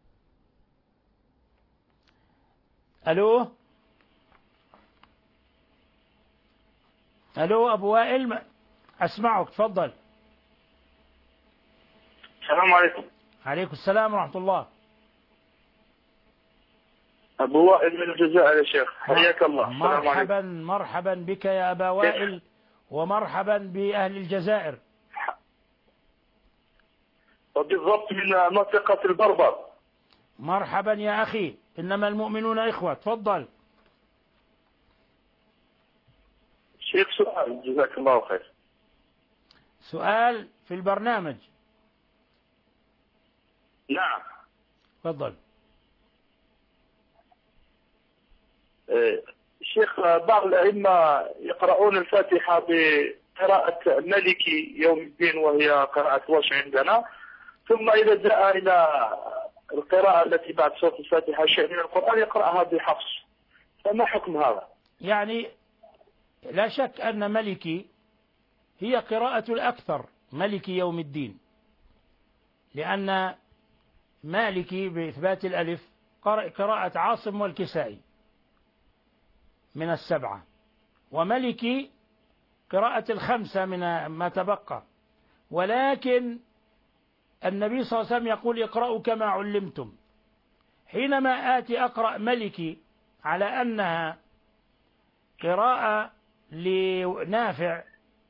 Speaker 3: ألو ألو أبو وائل، أسمعك، تفضل.
Speaker 7: السلام عليكم.
Speaker 3: عليكم السلام ورحمة الله.
Speaker 7: أبو وائل من الجزائر يا شيخ، حياك الله.
Speaker 3: مرحبا مرحبا بك يا أبا وائل، ومرحبا بأهل الجزائر.
Speaker 7: وبالضبط من منطقة البربر.
Speaker 3: مرحبا يا أخي، إنما المؤمنون إخوة، تفضل.
Speaker 7: شيخ سؤال، جزاك الله خير.
Speaker 3: سؤال في البرنامج؟
Speaker 7: نعم.
Speaker 3: تفضل.
Speaker 7: شيخ، بعض الأئمة يقرؤون الفاتحة بقراءة مالكي يوم الدين وهي قراءة ورش عندنا، ثم إذا جاء إلى القراءة التي بعد سورة الفاتحة شيء من القرآن يقرأها بحفص، فما حكم هذا؟
Speaker 3: يعني لا شك أن مالكي هي قراءة الأكثر، مالكي يوم الدين، لأن مالكي بإثبات الألف قراءة عاصم والكسائي من السبعة، وملكي قراءة الخمسة من ما تبقى. ولكن النبي صلى الله عليه وسلم يقول اقرأوا كما علمتم. حينما آتي أقرأ ملكي على أنها قراءة لنافع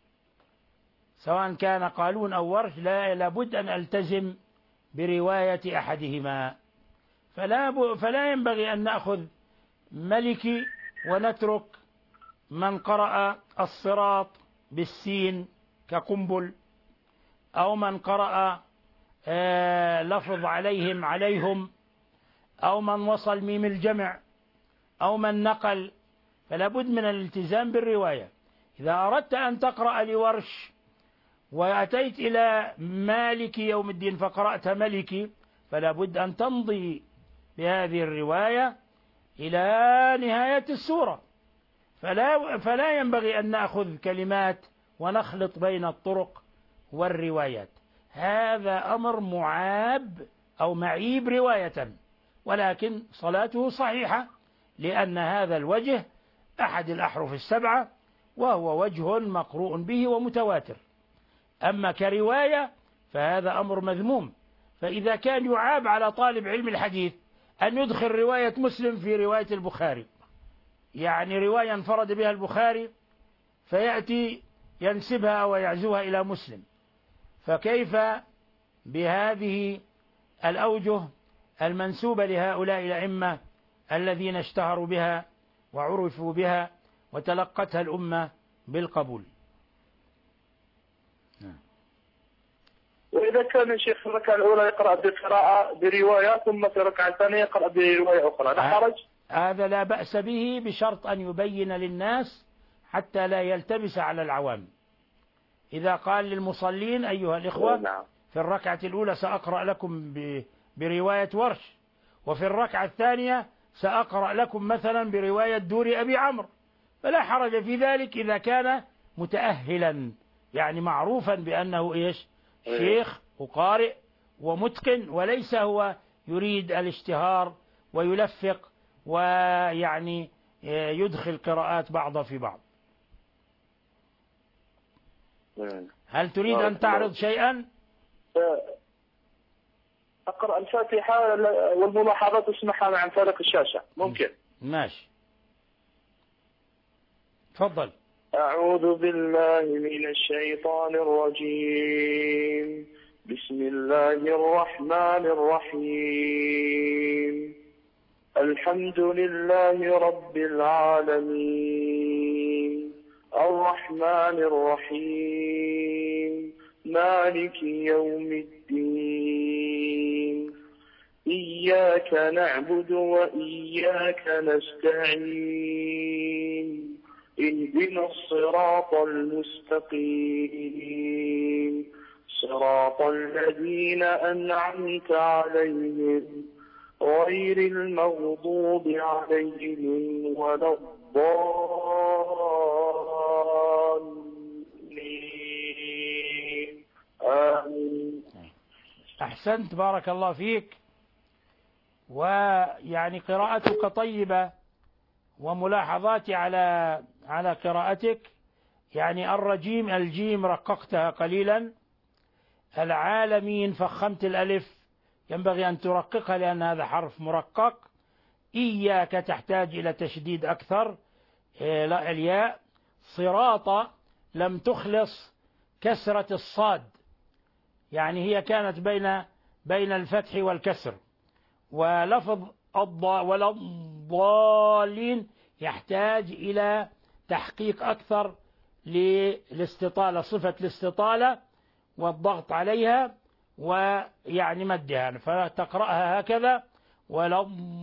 Speaker 3: سواء كان قالون أو ورش، لا لابد أن ألتزم برواية أحدهما، فلا, فلا ينبغي أن نأخذ ملكي ونترك من قرأ الصراط بالسين كقنبل، أو من قرأ آه لفظ عليهم عليهم، أو من وصل ميم الجمع، أو من نقل. فلا بد من الالتزام بالرواية. إذا أردت أن تقرأ لورش وأتيت إلى مالك يوم الدين فقرأت ملكي، فلا بد أن تمضي بهذه الرواية إلى نهاية السورة. فلا, فلا ينبغي أن نأخذ كلمات ونخلط بين الطرق والروايات. هذا أمر معاب أو معيب رواية، ولكن صلاته صحيحة، لأن هذا الوجه أحد الأحرف السبعة وهو وجه مقروء به ومتواتر. أما كرواية فهذا أمر مذموم. فإذا كان يعاب على طالب علم الحديث أن يدخل رواية مسلم في رواية البخاري، يعني رواية انفرد بها البخاري فيأتي ينسبها ويعزوها إلى مسلم، فكيف بهذه الأوجه المنسوبة لهؤلاء الأئمة الذين اشتهروا بها وعرفوا بها وتلقتها الأمة بالقبول؟
Speaker 7: وإذا كان الشيخ في الركعة الأولى يقرأ بقراءة برواية ثم في الركعة الثانية يقرأ برواية أخرى، لا حرج؟
Speaker 3: هذا لا بأس به، بشرط أن يبين للناس حتى لا يلتبس على العوام. إذا قال للمصلين أيها الإخوة في الركعة الأولى سأقرأ لكم برواية ورش، وفي الركعة الثانية سأقرأ لكم مثلا برواية دور أبي عمرو، فلا حرج في ذلك إذا كان متأهلا، يعني معروفا بأنه إيش شيخ وقارئ ومتقن، وليس هو يريد الاشتهار ويلفق ويعني يدخل قراءات بعض في بعض. هل تريد أن تعرض شيئا؟
Speaker 7: أقرأ الفاتحة والملاحظات اسمعها عن فارق الشاشة ممكن؟
Speaker 3: ماشي تفضل.
Speaker 7: أعوذ بالله من الشيطان الرجيم. بسم الله الرحمن الرحيم. الحمد لله رب العالمين الرحمن الرحيم مالك يوم الدين إياك نعبد وإياك نستعين اهدنا الصراط المستقيم صراط الذين أنعمت عليهم غير المغضوب عليهم ولا الضالين آمين.
Speaker 3: أحسنت بارك الله فيك. ويعني قراءتك طيبة وملاحظاتي على على قراءتك. يعني الرجيم الجيم رققتها قليلا، العالمين فخمت الألف ينبغي أن ترققها لأن هذا حرف مرقق. إياك تحتاج إلى تشديد أكثر. لا الياء. صراط لم تخلص كسرة الصاد، يعني هي كانت بين بين الفتح والكسر. ولفظ الضاء ولا الضالين يحتاج إلى تحقيق أكثر للاستطالة، صفة الاستطالة والضغط عليها ويعني مدها، فتقرأها هكذا ولا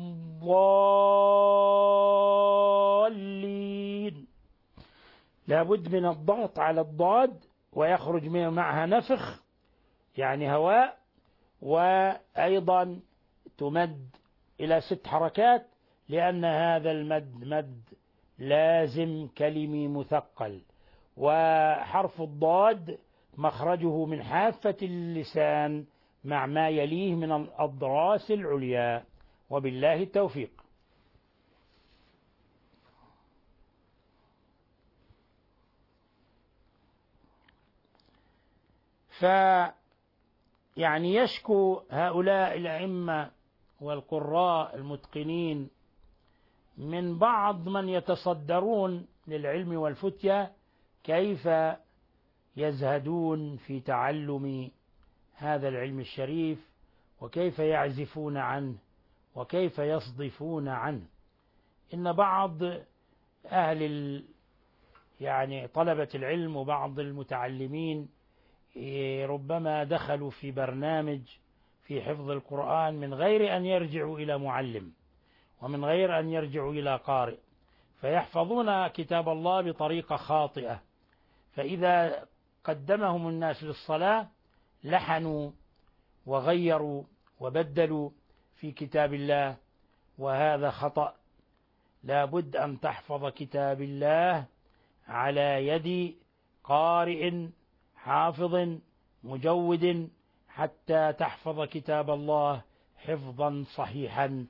Speaker 3: الضالين. لابد من الضغط على الضاد ويخرج معها نفخ يعني هواء، وأيضا تمد إلى ست حركات لأن هذا المد مد لازم كلمي مثقل. وحرف الضاد مخرجه من حافة اللسان مع ما يليه من الأضراس العليا، وبالله التوفيق. فيعني يشكو هؤلاء الأئمة والقراء المتقنين من بعض من يتصدرون للعلم والفتية كيف يزهدون في تعلم هذا العلم الشريف، وكيف يعزفون عنه، وكيف يصدفون عنه. إن بعض أهل يعني طلبة العلم وبعض المتعلمين ربما دخلوا في برنامج في حفظ القرآن من غير أن يرجعوا إلى معلم ومن غير أن يرجعوا إلى قارئ، فيحفظون كتاب الله بطريقة خاطئة، فإذا قدمهم الناس للصلاة لحنوا وغيروا وبدلوا في كتاب الله، وهذا خطأ. لا بد أن تحفظ كتاب الله على يد قارئ حافظ مجود حتى تحفظ كتاب الله حفظا صحيحا.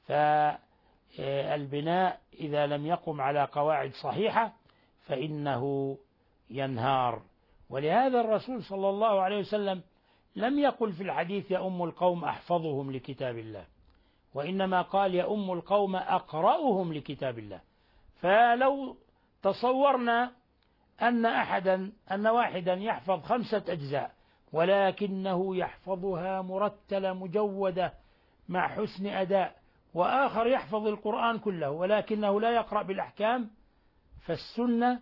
Speaker 3: فالبناء إذا لم يقم على قواعد صحيحة فإنه ينهار. ولهذا الرسول صلى الله عليه وسلم لم يقل في الحديث يا أم القوم أحفظهم لكتاب الله، وإنما قال يا أم القوم أقرأهم لكتاب الله. فلو تصورنا أن أحدا أن واحدا يحفظ خمسة أجزاء ولكنه يحفظها مرتلة مجودة مع حسن أداء، وآخر يحفظ القرآن كله ولكنه لا يقرأ بالأحكام، فالسنة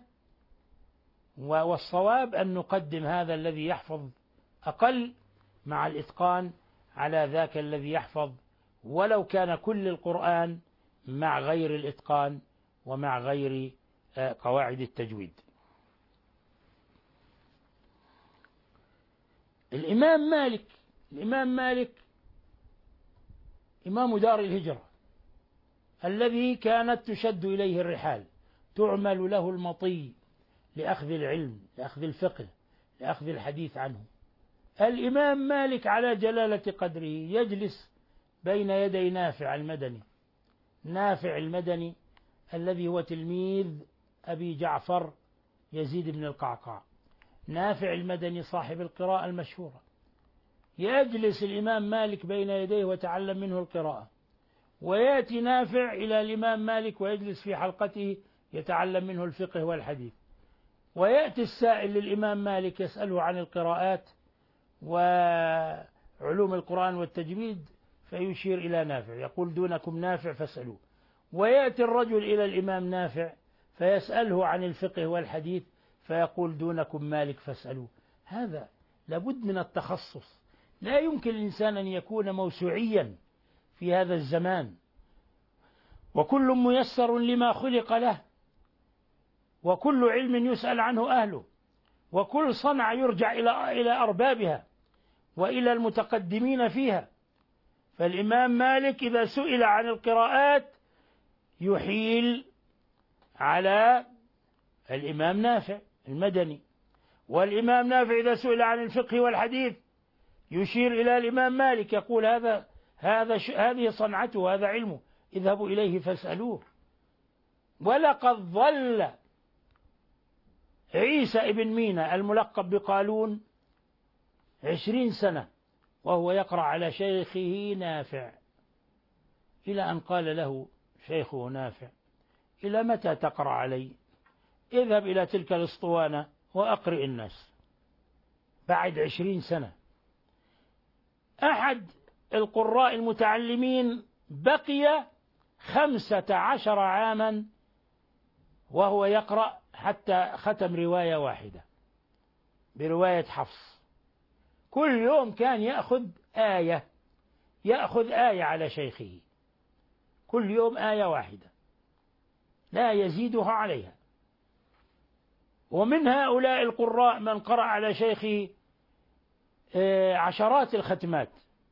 Speaker 3: والصواب أن نقدم هذا الذي يحفظ أقل مع الإتقان على ذاك الذي يحفظ ولو كان كل القرآن مع غير الإتقان ومع غير قواعد التجويد. الإمام مالك الإمام مالك إمام دار الهجرة الذي كانت تشد إليه الرحال، تعمل له المطي لأخذ العلم، لأخذ الفقه، لأخذ الحديث عنه. الإمام مالك على جلالة قدره يجلس بين يدي نافع المدني، نافع المدني الذي هو تلميذ أبي جعفر يزيد بن القعقاع، نافع المدني صاحب القراءة المشهورة، يجلس الإمام مالك بين يديه وتعلم منه القراءة، ويأتي نافع إلى الإمام مالك ويجلس في حلقته يتعلم منه الفقه والحديث، ويأتي السائل للإمام مالك يسأله عن القراءات وعلوم القرآن والتجويد فيشير إلى نافع يقول دونكم نافع فاسألوه، ويأتي الرجل إلى الإمام نافع فيسأله عن الفقه والحديث فيقول دونكم مالك فاسألوه. هذا لابد من التخصص، لا يمكن الإنسان أن يكون موسوعيا في هذا الزمان، وكل ميسر لما خلق له، وكل علم يسأل عنه أهله، وكل صنعة يرجع إلى إلى أربابها وإلى المتقدمين فيها. فالإمام مالك إذا سئل عن القراءات يحيل على الإمام نافع المدني، والإمام نافع إذا سئل عن الفقه والحديث يشير إلى الإمام مالك يقول هذا هذا هذه صنعته، هذا علمه، اذهبوا إليه فاسألوه. ولقد ظل عيسى ابن مينا الملقب بقالون عشرين سنة وهو يقرأ على شيخه نافع، إلى أن قال له شيخه نافع إلى متى تقرأ علي؟ اذهب إلى تلك الاسطوانة وأقرئ الناس. بعد عشرين سنة أحد القراء المتعلمين بقي خمسة عشر عاما وهو يقرأ حتى ختم رواية واحدة برواية حفص. كل يوم كان يأخذ آية يأخذ آية على شيخه، كل يوم آية واحدة لا يزيدها عليها. ومن هؤلاء القراء من قرأ على شيخه عشرات الختمات.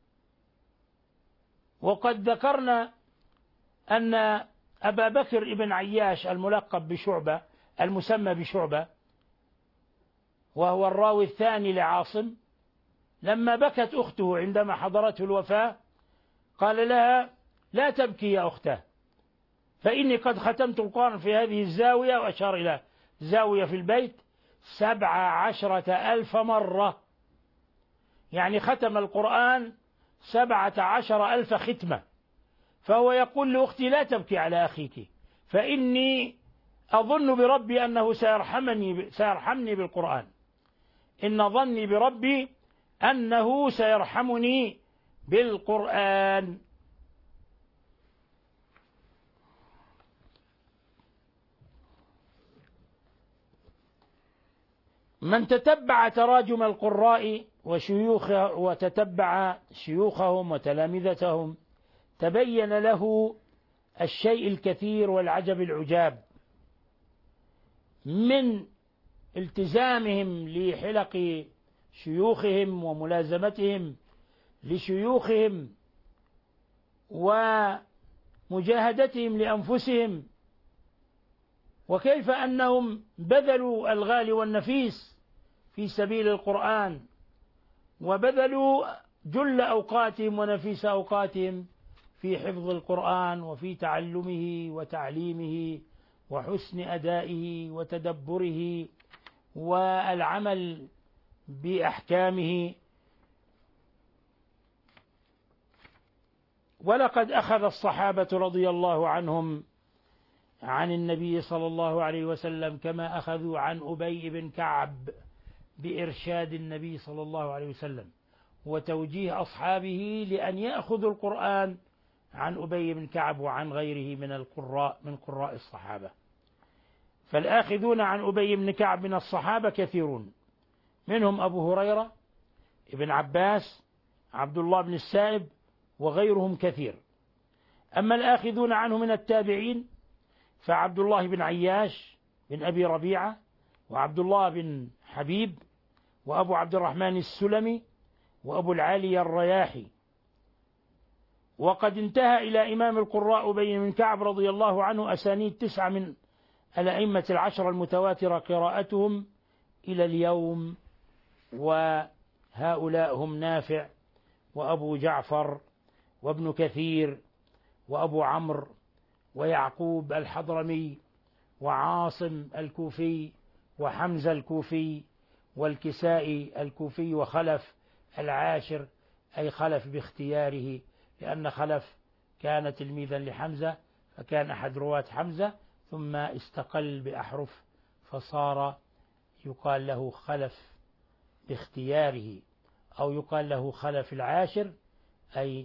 Speaker 3: وقد ذكرنا أن أبا بكر ابن عياش الملقب بشعبة المسمى بشعبة وهو الراوي الثاني لعاصم، لما بكت أخته عندما حضرته الوفاة قال لها لا تبكي يا أختاه فإني قد ختمت القرآن في هذه الزاوية، وأشار إلى زاوية في البيت سبع عشرة ألف مرة، يعني ختم القرآن سبعة عشر ألف ختمة. فهو يقول لأختي لا تبكي على أخيك فإني أظن بربي أنه سيرحمني سيرحمني بالقرآن، إن ظني بربي أنه سيرحمني بالقرآن. من تتبع تراجم القراء وشيوخ وتتبع شيوخهم وتلامذتهم تبين له الشيء الكثير والعجب العجاب من التزامهم لحلق شيوخهم وملازمتهم لشيوخهم ومجاهدتهم لأنفسهم، وكيف أنهم بذلوا الغالي والنفيس في سبيل القرآن، وبذلوا جل أوقاتهم ونفيس أوقاتهم في حفظ القرآن وفي تعلمه وتعليمه وحسن أدائه وتدبره والعمل بأحكامه. ولقد أخذ الصحابة رضي الله عنهم عن النبي صلى الله عليه وسلم كما أخذوا عن أبي بن كعب بإرشاد النبي صلى الله عليه وسلم وتوجيه أصحابه لأن يأخذوا القرآن عن أبي بن كعب وعن غيره من القراء من قراء الصحابة. فالآخذون عن أبي بن كعب من الصحابة كثيرون، منهم أبو هريرة ابن عباس عبد الله بن السائب وغيرهم كثير. أما الآخذون عنه من التابعين فعبد الله بن عياش بن أبي ربيعة وعبد الله بن حبيب وأبو عبد الرحمن السلمي وأبو العالي الرياحي. وقد انتهى إلى إمام القراء أبي بن كعب رضي الله عنه أسانيد تسعة من الأئمة العشرة المتواترة قراءتهم إلى اليوم، وهؤلاء هم نافع وأبو جعفر وابن كثير وأبو عمرو ويعقوب الحضرمي وعاصم الكوفي وحمزة الكوفي والكسائي الكوفي وخلف العاشر أي خلف باختياره، لأن خلف كان تلميذا لحمزة فكان أحد رواة حمزة ثم استقل بأحرف فصار يقال له خلف باختياره، أو يقال له خلف العاشر أي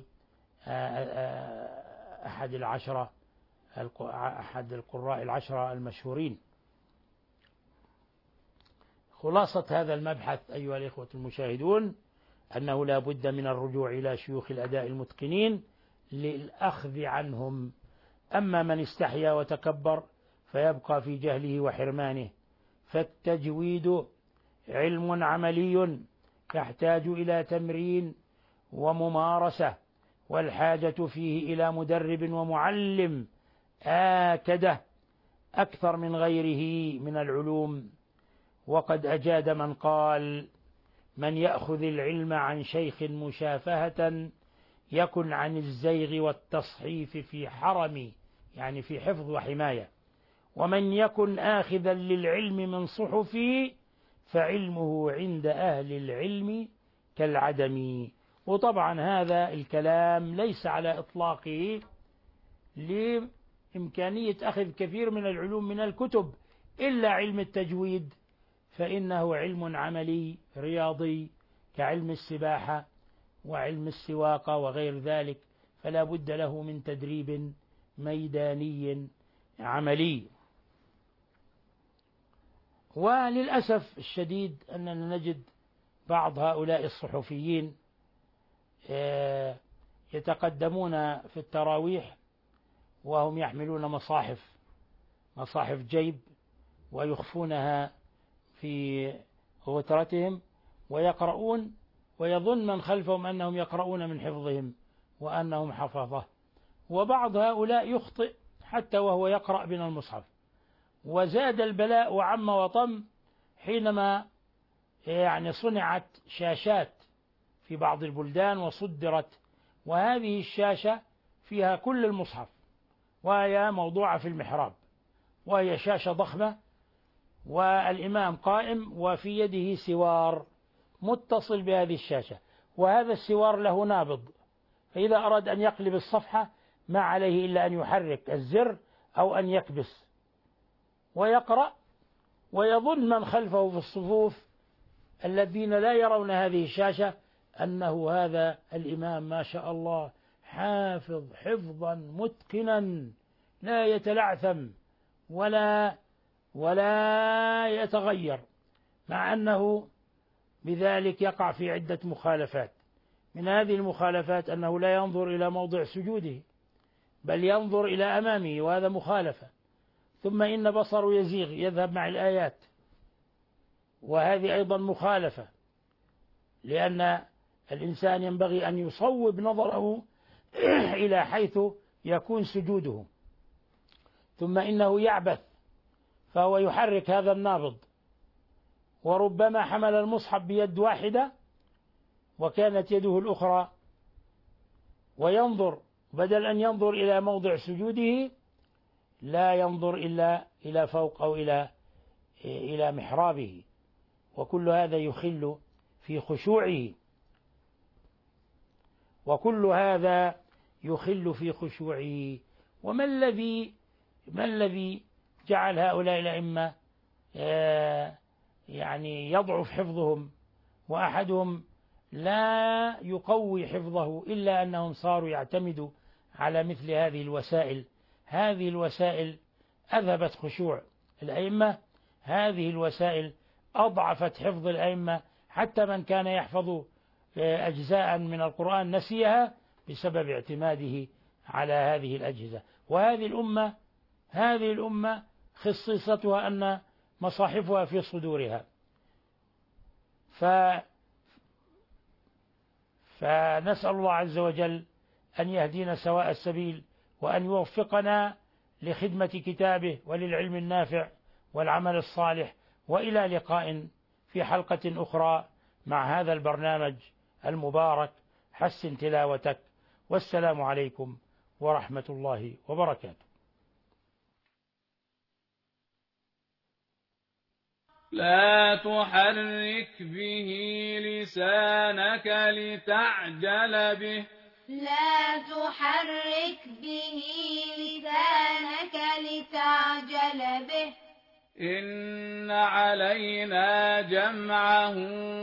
Speaker 3: أحد العشرة أحد القراء العشرة المشهورين. خلاصة هذا المبحث أيها الإخوة المشاهدون أنه لا بد من الرجوع إلى شيوخ الأداء المتقنين للأخذ عنهم. أما من استحيا وتكبر فيبقى في جهله وحرمانه. فالتجويد علم عملي يحتاج إلى تمرين وممارسة، والحاجة فيه إلى مدرب ومعلم آكده أكثر من غيره من العلوم. وقد أجاد من قال: من يأخذ العلم عن شيخ مشافهة يكن عن الزيغ والتصحيف في حرم، يعني في حفظ وحماية. ومن يكن آخذا للعلم من صحفي فعلمه عند أهل العلم كالعدم. وطبعا هذا الكلام ليس على إطلاقه لإمكانية أخذ كثير من العلوم من الكتب إلا علم التجويد، فإنه علم عملي رياضي كعلم السباحة وعلم السواقة وغير ذلك، فلا بد له من تدريب ميداني عملي. وللأسف الشديد أننا نجد بعض هؤلاء الصحفيين يتقدمون في التراويح وهم يحملون مصاحف مصاحف جيب ويخفونها في غترتهم ويقرؤون، ويظن من خلفهم أنهم يقرؤون من حفظهم وأنهم حفظه. وبعض هؤلاء يخطئ حتى وهو يقرأ من المصحف. وزاد البلاء وعم وطم حينما يعني صنعت شاشات في بعض البلدان وصدرت، وهذه الشاشة فيها كل المصحف وهي موضوعة في المحراب، وهي شاشة ضخمة والإمام قائم وفي يده سوار متصل بهذه الشاشة، وهذا السوار له نابض، فإذا أراد أن يقلب الصفحة ما عليه إلا أن يحرك الزر أو أن يكبس ويقرأ. ويظن من خلفه في الصفوف الذين لا يرون هذه الشاشة أنه هذا الإمام ما شاء الله حافظ حفظا متقنا لا يتلعثم ولا ولا يتغير، مع أنه بذلك يقع في عدة مخالفات. من هذه المخالفات أنه لا ينظر إلى موضع سجوده بل ينظر إلى أمامه، وهذا مخالفة. ثم إن بصره يزيغ يذهب مع الآيات، وهذه أيضا مخالفة، لأن الإنسان ينبغي أن يصوب نظره إلى حيث يكون سجوده. ثم إنه يعبث فهو يحرك هذا النابض، وربما حمل المصحف بيد واحدة وكانت يده الأخرى وينظر، بدل أن ينظر إلى موضع سجوده لا ينظر إلا إلى فوق أو إلى إلى محرابه، وكل هذا يخل في خشوعه وكل هذا يخل في خشوعه. وما الذي ما الذي جعل هؤلاء الأئمة يعني يضعف حفظهم، وأحدهم لا يقوي حفظه إلا أنهم صاروا يعتمدوا على مثل هذه الوسائل. هذه الوسائل أذهبت خشوع الأئمة، هذه الوسائل أضعفت حفظ الأئمة، حتى من كان يحفظ أجزاء من القرآن نسيها بسبب اعتماده على هذه الأجهزة. وهذه الأمة هذه الأمة خصيصتها أن مصاحفها في صدورها، ف فنسأل الله عز وجل أن يهدينا سواء السبيل، وأن يوفقنا لخدمة كتابه وللعلم النافع والعمل الصالح. وإلى لقاء في حلقة أخرى مع هذا البرنامج المبارك حسن تلاوتك، والسلام عليكم ورحمة الله وبركاته.
Speaker 1: لا تحرك به لسانك لتعجل به
Speaker 2: لا تحرك به لسانك لتعجل به
Speaker 1: إن علينا جمعه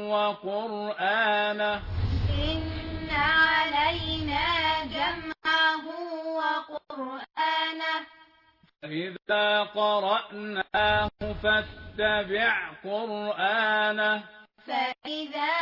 Speaker 1: وقرآنه
Speaker 2: إن علينا جمعه وقرآنه
Speaker 1: فإذا قرأناه فاتبع قرآنه
Speaker 2: فإذا